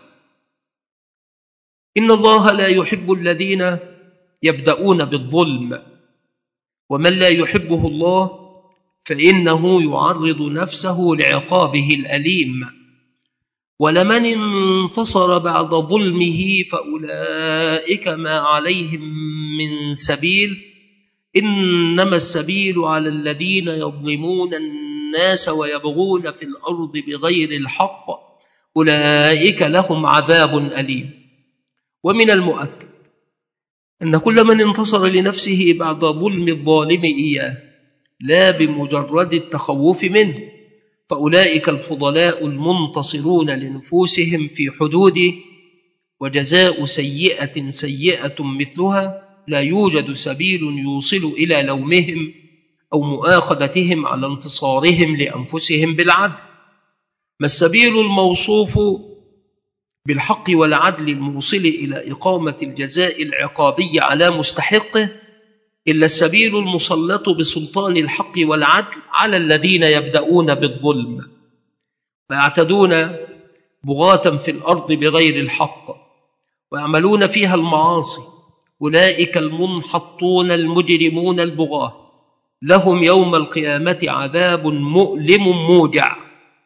إن الله لا يحب الذين يبدأون بالظلم، ومن لا يحبه الله فإنه يعرض نفسه لعقابه الأليم. ولمن انتصر بعد ظلمه فأولئك ما عليهم من سبيل، إنما السبيل على الذين يظلمون الناس ويبغون في الأرض بغير الحق أولئك لهم عذاب أليم. ومن المؤكد أن كل من انتصر لنفسه بعد ظلم الظالم إياه لا بمجرد التخوف منه فأولئك الفضلاء المنتصرون لنفوسهم في حدوده. وجزاء سيئة سيئة مثلها لا يوجد سبيل يوصل إلى لومهم أو مؤاخذتهم على انتصارهم لأنفسهم بالعدل. ما السبيل الموصوف بالحق والعدل الموصل إلى إقامة الجزاء العقابي على مستحقه إلا السبيل المسلط بسلطان الحق والعدل على الذين يبدأون بالظلم ويعتدون بغاة في الأرض بغير الحق ويعملون فيها المعاصي. أولئك المنحطون المجرمون البغاة لهم يوم القيامة عذاب مؤلم موجع.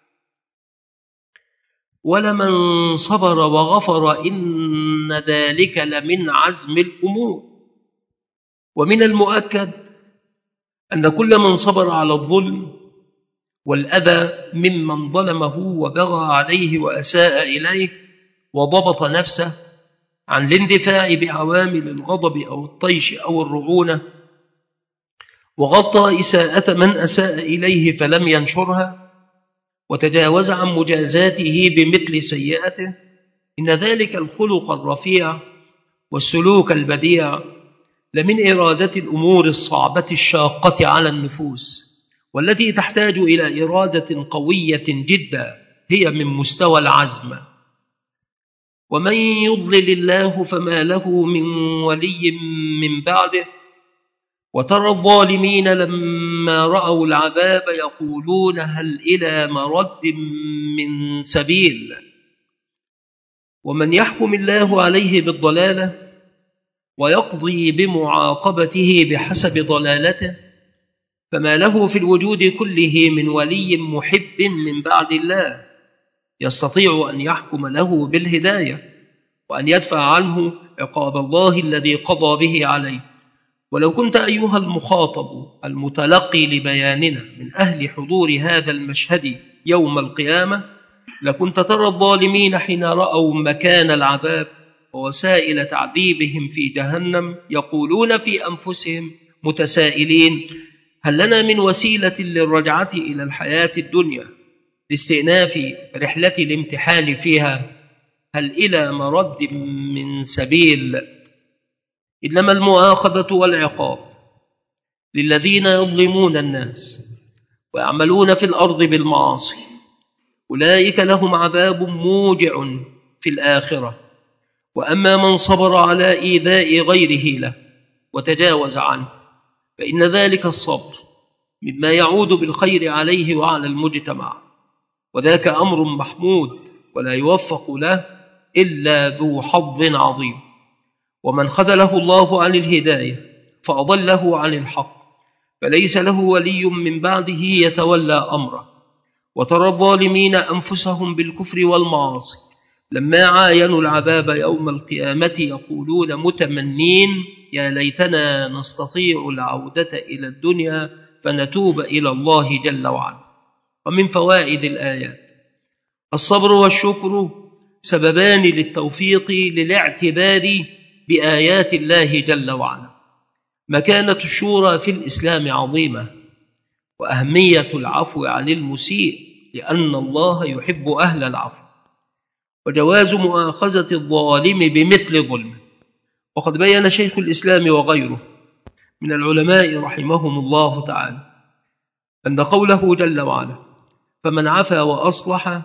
ولمن صبر وغفر إن ذلك لمن عزم الأمور. ومن المؤكد أن كل من صبر على الظلم والأذى ممن ظلمه وبغى عليه وأساء إليه وضبط نفسه عن الاندفاع بعوامل الغضب أو الطيش أو الرعونة وغطى إساءة من أساء إليه فلم ينشرها، وتجاوز عن مجازاته بمثل سيئته، إن ذلك الخلق الرفيع والسلوك البديع لمن إرادة الأمور الصعبة الشاقة على النفوس، والتي تحتاج إلى إرادة قوية جدا هي من مستوى العزم. ومن يضلل الله فما له من ولي من بعده، وترى الظالمين لما رأوا العذاب يقولون هل إلى مرد من سبيل. ومن يحكم الله عليه بالضلالة ويقضي بمعاقبته بحسب ضلالته، فما له في الوجود كله من ولي محب من بعد الله يستطيع أن يحكم له بالهداية وأن يدفع عنه عقاب الله الذي قضى به عليه. ولو كنت أيها المخاطب المتلقي لبياننا من أهل حضور هذا المشهد يوم القيامة، لكنت ترى الظالمين حين رأوا مكان العذاب ووسائل تعذيبهم في جهنم يقولون في أنفسهم متسائلين هل لنا من وسيلة للرجعة إلى الحياة الدنيا لاستئناف رحلة الامتحان فيها، هل إلى مرد من سبيل. إنما المؤاخذة والعقاب للذين يظلمون الناس ويعملون في الأرض بالمعاصي، أولئك لهم عذاب موجع في الآخرة. وأما من صبر على إيذاء غيره له وتجاوز عنه، فإن ذلك الصبر مما يعود بالخير عليه وعلى المجتمع، وذاك أمر محمود ولا يوفق له إلا ذو حظ عظيم. ومن خذله الله عن الهداية فأضله عن الحق، فليس له ولي من بعده يتولى أمره. وترى الظالمين أنفسهم بالكفر والمعاصي لما عاينوا العذاب يوم القيامة يقولون متمنين يا ليتنا نستطيع العودة إلى الدنيا فنتوب إلى الله جل وعلا. ومن فوائد الآيات: الصبر والشكر سببان للتوفيق للاعتبار بآيات الله جل وعلا. مكانة الشورى في الإسلام عظيمة، وأهمية العفو عن المسيء لأن الله يحب أهل العفو، وجواز مؤاخذة الظالم بمثل ظلمه. وقد بين شيخ الإسلام وغيره من العلماء رحمهم الله تعالى أن قوله جل وعلا فمن عفا وأصلح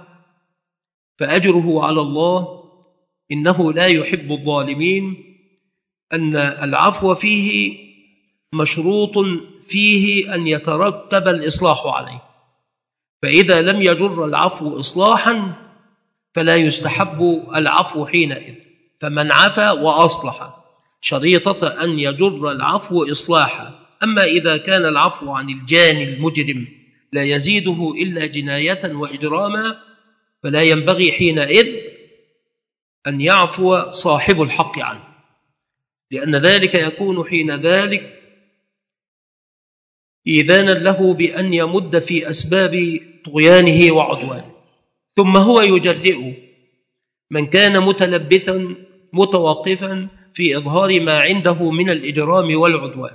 فأجره على الله إنه لا يحب الظالمين، أن العفو فيه مشروط فيه أن يترتب الإصلاح عليه، فإذا لم يجر العفو إصلاحا فلا يستحب العفو حينئذ. فمن عفا وأصلح شريطة أن يجر العفو إصلاحا. أما إذا كان العفو عن الجاني المجرم لا يزيده إلا جناية وإجراما، فلا ينبغي حينئذ أن يعفو صاحب الحق عنه، لأن ذلك يكون حين ذلك إيذانا له بأن يمد في أسباب طغيانه وعدوانه. ثم هو يجرئ من كان متلبثا متوقفا في إظهار ما عنده من الإجرام والعدوان،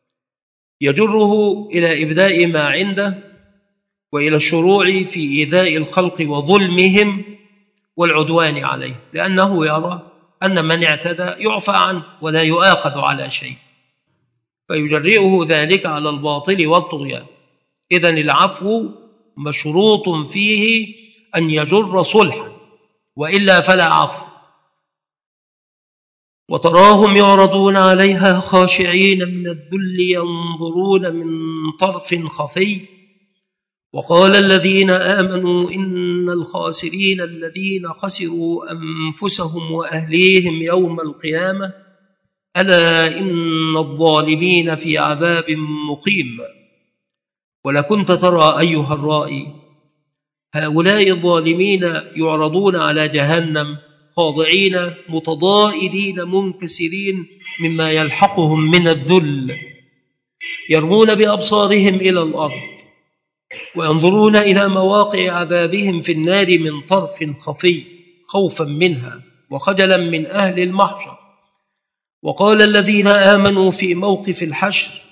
يجره إلى إبداء ما عنده وإلى الشروع في إيذاء الخلق وظلمهم والعدوان عليه، لأنه يرى أن من اعتدى يعفى عنه ولا يؤاخذ على شيء، فيجرئه ذلك على الباطل والطغيان. إذن العفو مشروط فيه أن يجر صلحا، وإلا فلا عفو. وتراهم يعرضون عليها خاشعين من الذل ينظرون من طرف خفي، وقال الذين آمنوا إن الخاسرين الذين خسروا أنفسهم وأهليهم يوم القيامة ألا إن الظالمين في عذاب مقيم. ولكنت ترى أيها الرائي هؤلاء الظالمين يعرضون على جهنم خاضعين متضائلين منكسرين مما يلحقهم من الذل، يرمون بأبصارهم إلى الأرض وينظرون إلى مواقع عذابهم في النار من طرف خفي خوفا منها وخجلا من أهل المحشر. وقال الذين آمنوا في موقف الحشر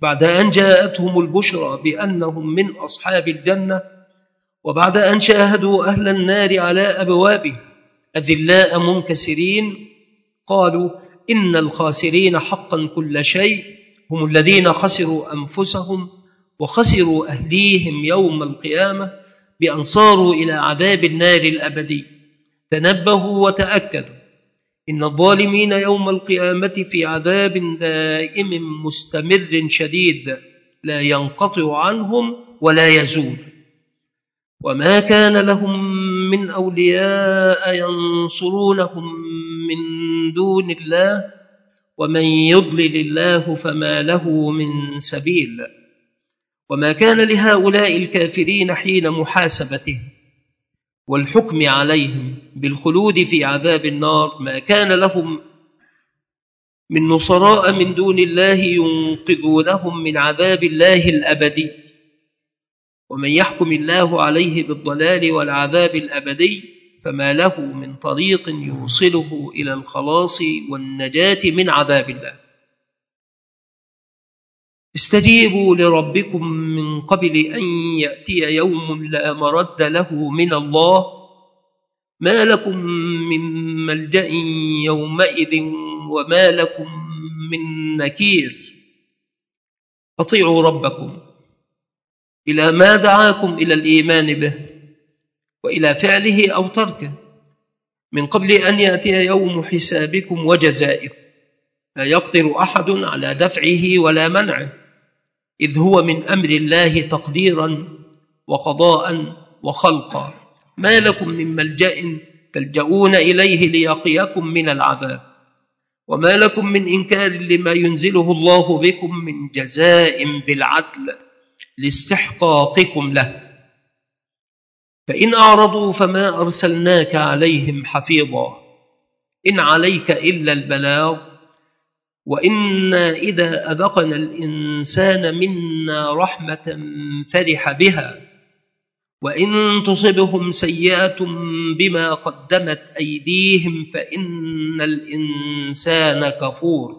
بعد أن جاءتهم البشرى بأنهم من أصحاب الجنة، وبعد أن شاهدوا أهل النار على أبوابه أذلاء منكسرين، قالوا إن الخاسرين حقا كل شيء هم الذين خسروا أنفسهم وخسروا أهليهم يوم القيامة بأن صاروا إلى عذاب النار الأبدي. تنبهوا وتأكدوا إن الظالمين يوم القيامة في عذاب دائم مستمر شديد لا ينقطع عنهم ولا يزول، وما كان لهم من أولياء ينصرونهم من دون الله، ومن يضلل الله فما له من سبيل. وما كان لهؤلاء الكافرين حين محاسبتهم والحكم عليهم بالخلود في عذاب النار ما كان لهم من نصراء من دون الله ينقذونهم من عذاب الله الأبدي. ومن يحكم الله عليه بالضلال والعذاب الأبدي فما له من طريق يوصله إلى الخلاص والنجاة من عذاب الله. استجيبوا لربكم من قبل أن يأتي يوم لا مرد له من الله، ما لكم من ملجأ يومئذ وما لكم من نكير. أطيعوا ربكم إلى ما دعاكم إلى الإيمان به وإلى فعله أو تركه من قبل أن يأتي يوم حسابكم وجزائكم، لا يقدر أحد على دفعه ولا منعه، إذ هو من أمر الله تقديرا وقضاء وخلقا. ما لكم من ملجأ تلجؤون إليه ليقيكم من العذاب، وما لكم من إنكار لما ينزله الله بكم من جزاء بالعدل لاستحقاقكم له. فإن أعرضوا فما أرسلناك عليهم حفيظا، إن عليك إلا البلاغ، وإنا إذا أذقنا الإنسان منا رحمة فرح بها، وإن تصبهم سيئة بما قدمت أيديهم فإن الإنسان كفور.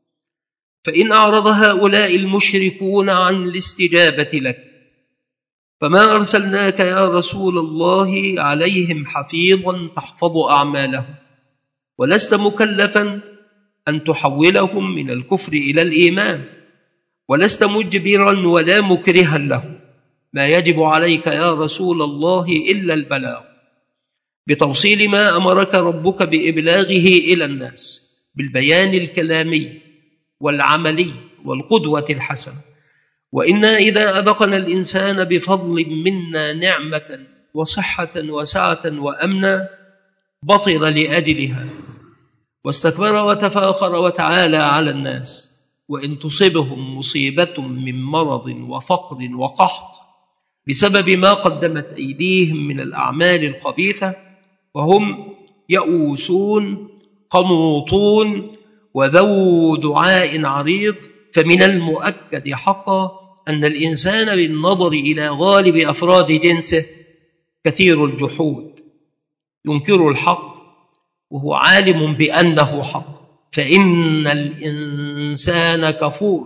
فإن أعرض هؤلاء المشركون عن الاستجابة لك فما أرسلناك يا رسول الله عليهم حفيظا تحفظ أعمالهم، ولست مكلفا أن تحولهم من الكفر إلى الإيمان، ولست مجبرا ولا مكرها لهم. ما يجب عليك يا رسول الله إلا البلاغ بتوصيل ما أمرك ربك بإبلاغه إلى الناس بالبيان الكلامي والعملي والقدوة الحسنة. وإنا إذا أذقنا الإنسان بفضل منا نعمة وصحة وسعة وأمنا بطر لأجلها واستكبر وتفاخر وتعالى على الناس. وإن تصبهم مصيبة من مرض وفقر وقحط بسبب ما قدمت أيديهم من الأعمال الخبيثة وهم يئوسون قنوطون وذو دعاء عريض، فمن المؤكد حقا أن الإنسان بالنظر إلى غالب أفراد جنسه كثير الجحود، ينكر الحق وهو عالم بأنه حق، فإن الإنسان كفور.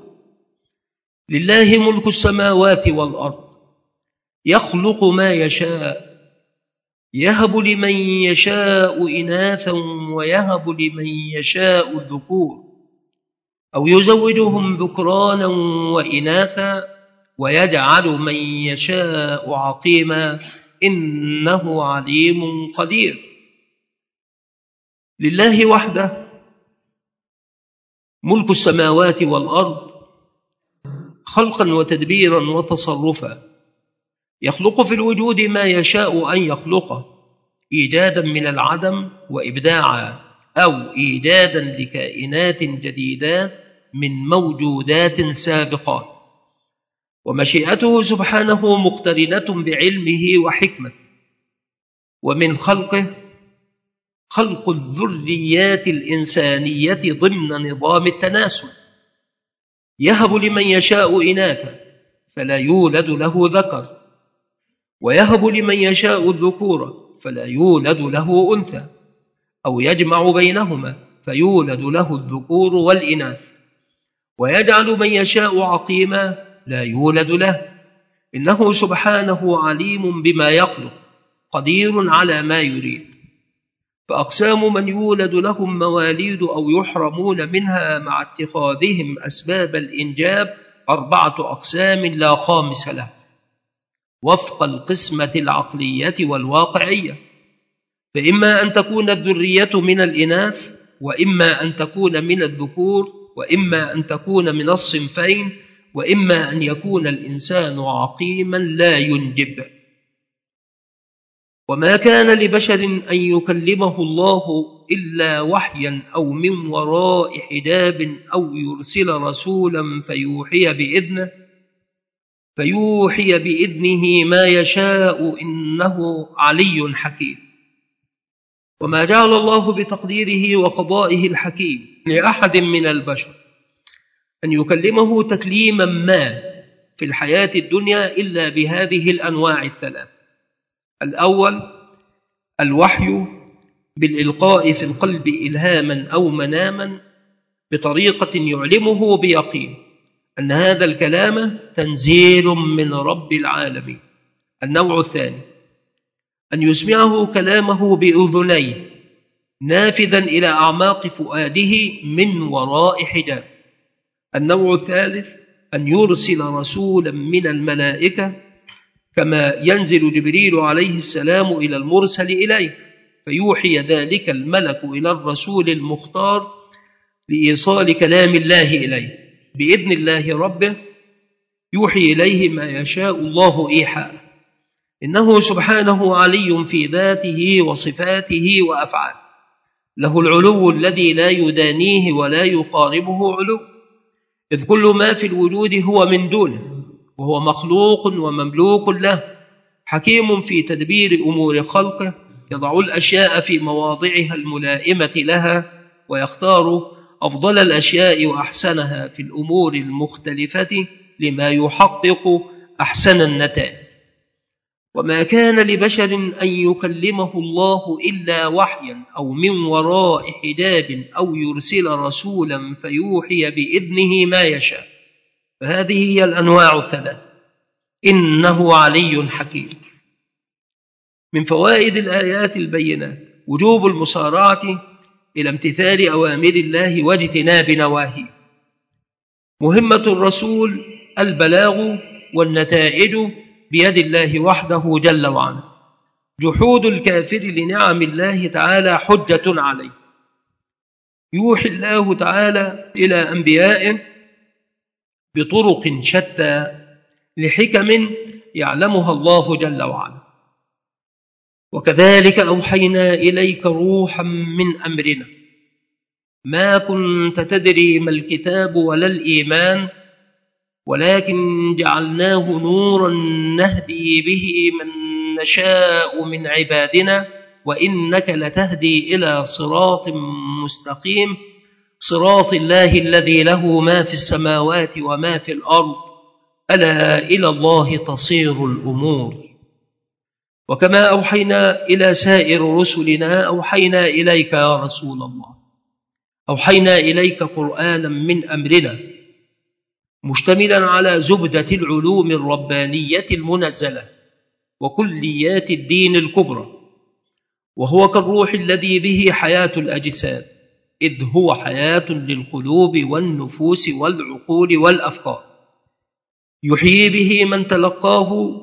لله ملك السماوات والأرض يخلق ما يشاء، يهب لمن يشاء إناثا ويهب لمن يشاء الذكور، أو يزوجهم ذكرانا وإناثا ويجعل من يشاء عقيما إنه عليم قدير. لله وحده ملك السماوات والأرض خلقا وتدبيرا وتصرفا، يخلق في الوجود ما يشاء أن يخلقه إيجادا من العدم وإبداعا، أو إيجادا لكائنات جديدة من موجودات سابقات. ومشيئته سبحانه مقترنة بعلمه وحكمته. ومن خلقه خلق الذريات الإنسانية ضمن نظام التناسل، يهب لمن يشاء إناثا فلا يولد له ذكر، ويهب لمن يشاء الذكور فلا يولد له أنثى، أو يجمع بينهما فيولد له الذكور والإناث. ويجعل من يشاء عقيما لا يولد له، إنه سبحانه عليم بما يخلق قدير على ما يريد. فأقسام من يولد لهم مواليد أو يحرمون منها مع اتخاذهم أسباب الإنجاب أربعة أقسام لا خامس له، وفق القسمة العقلية والواقعية. فإما أن تكون الذرية من الإناث، وإما أن تكون من الذكور، وإما أن تكون من الصنفين، وإما أن يكون الإنسان عقيما لا ينجب. وما كان لبشر أن يكلمه الله إلا وحيا أو من وراء حجاب أو يرسل رسولا فيوحي بإذنه فيوحي بإذنه ما يشاء، إنه علي حكيم. وما جعل الله بتقديره وقضائه الحكيم لأحد من البشر أن يكلمه تكليما ما في الحياة الدنيا إلا بهذه الأنواع الثلاث. الأول الوحي بالإلقاء في القلب إلهاما أو مناما بطريقة يعلمه بيقين أن هذا الكلام تنزيل من رب العالمين. النوع الثاني أن يسمعه كلامه بأذنيه نافذا إلى أعماق فؤاده من وراء حجاب. النوع الثالث أن يرسل رسولا من الملائكة كما ينزل جبريل عليه السلام إلى المرسل إليه، فيوحي ذلك الملك إلى الرسول المختار لإيصال كلام الله إليه بإذن الله ربه، يوحي إليه ما يشاء الله إيحاء. إنه سبحانه علي في ذاته وصفاته وأفعاله، له العلو الذي لا يدانيه ولا يقاربه علو، إذ كل ما في الوجود هو من دونه، وهو مخلوق ومملوك له، حكيم في تدبير أمور خلقه، يضع الأشياء في مواضعها الملائمة لها، ويختار أفضل الأشياء وأحسنها في الأمور المختلفة لما يحقق أحسن النتائج. وما كان لبشر أن يكلمه الله إلا وحيا أو من وراء حجاب أو يرسل رسولا فيوحي بإذنه ما يشاء. فهذه هي الأنواع الثلاث. إنه علي حكيم. من فوائد الآيات البينات وجوب المسارعة إلى امتثال أوامر الله واجتناب نواهيه. مهمة الرسول البلاغ، والنتائج بيد الله وحده جل وعلا. جحود الكافر لنعم الله تعالى حجة عليه. يوحي الله تعالى إلى أنبيائه بطرق شتى لحكم يعلمها الله جل وعلا. وكذلك أوحينا إليك روحا من أمرنا ما كنت تدري ما الكتاب ولا الإيمان، ولكن جعلناه نورا نهدي به من نشاء من عبادنا، وإنك لتهدي إلى صراط مستقيم، صراط الله الذي له ما في السماوات وما في الأرض، ألا إلى الله تصير الأمور. وكما أوحينا إلى سائر رسلنا أوحينا إليك يا رسول الله، أوحينا إليك قرآنا من أمرنا مشتملا على زبدة العلوم الربانية المنزلة وكليات الدين الكبرى، وهو كالروح الذي به حياة الأجساد، إذ هو حياة للقلوب والنفوس والعقول والأفكار، يحيي به من تلقاه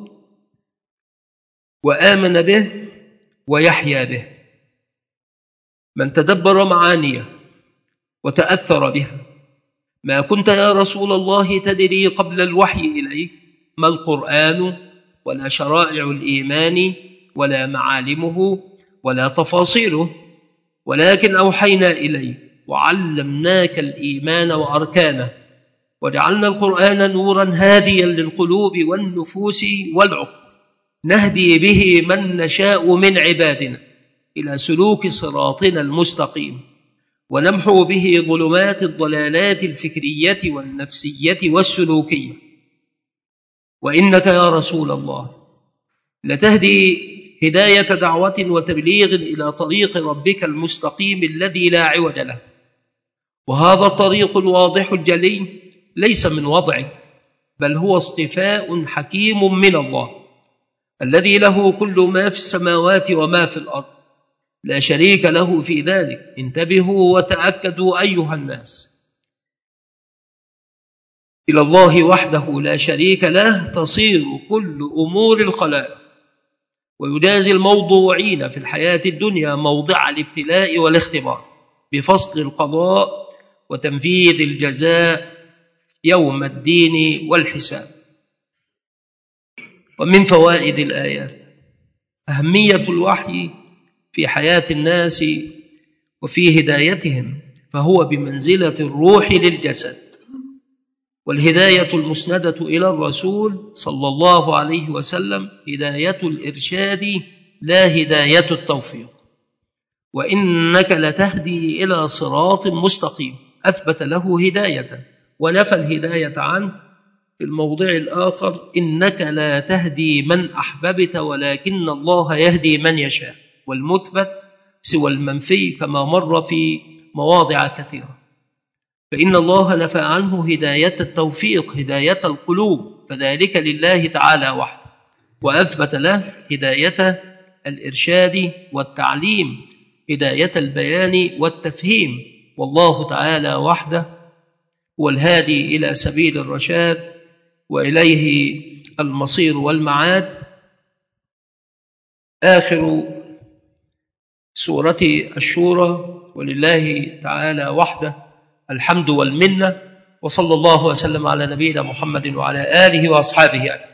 وآمن به ويحيا به، من تدبر معانيه وتأثر بها. ما كنت يا رسول الله تدري قبل الوحي إليك ما القرآن ولا شرائع الإيمان ولا معالمه ولا تفاصيله، ولكن أوحينا إليك وعلمناك الإيمان وأركانه، وجعلنا القرآن نورا هاديا للقلوب والنفوس والعقول، نهدي به من نشاء من عبادنا إلى سلوك صراطنا المستقيم، ونمحو به ظلمات الضلالات الفكرية والنفسية والسلوكية. وإنك يا رسول الله لتهدي هداية دعوة وتبليغ إلى طريق ربك المستقيم الذي لا عوج له، وهذا الطريق الواضح الجلي ليس من وضعك، بل هو اصطفاء حكيم من الله الذي له كل ما في السماوات وما في الأرض، لا شريك له في ذلك. انتبهوا وتأكدوا أيها الناس، إلى الله وحده لا شريك له تصير كل أمور الخلائق، ويجازي الموضوعين في الحياة الدنيا موضع الابتلاء والاختبار بفصل القضاء وتنفيذ الجزاء يوم الدين والحساب. ومن فوائد الآيات أهمية الوحي في حياة الناس وفي هدايتهم، فهو بمنزلة الروح للجسد، والهداية المسندة إلى الرسول صلى الله عليه وسلم هداية الإرشاد لا هداية التوفيق. وإنك لتهدي إلى صراط مستقيم، أثبت له هداية ونفى الهداية عنه. في الموضع الآخر إنك لا تهدي من أحببت ولكن الله يهدي من يشاء، والمثبت سوى المنفي كما مر في مواضع كثيرة. فإن الله نفى عنه هداية التوفيق هداية القلوب، فذلك لله تعالى وحده، وأثبت له هداية الإرشاد والتعليم هداية البيان والتفهيم. والله تعالى وحده هو الهادي إلى سبيل الرشاد، وإليه المصير والمعاد. آخر سورة الشورى، ولله تعالى وحده الحمد والمنة، وصلى الله وسلم على نبينا محمد وعلى آله وأصحابه أجمعين.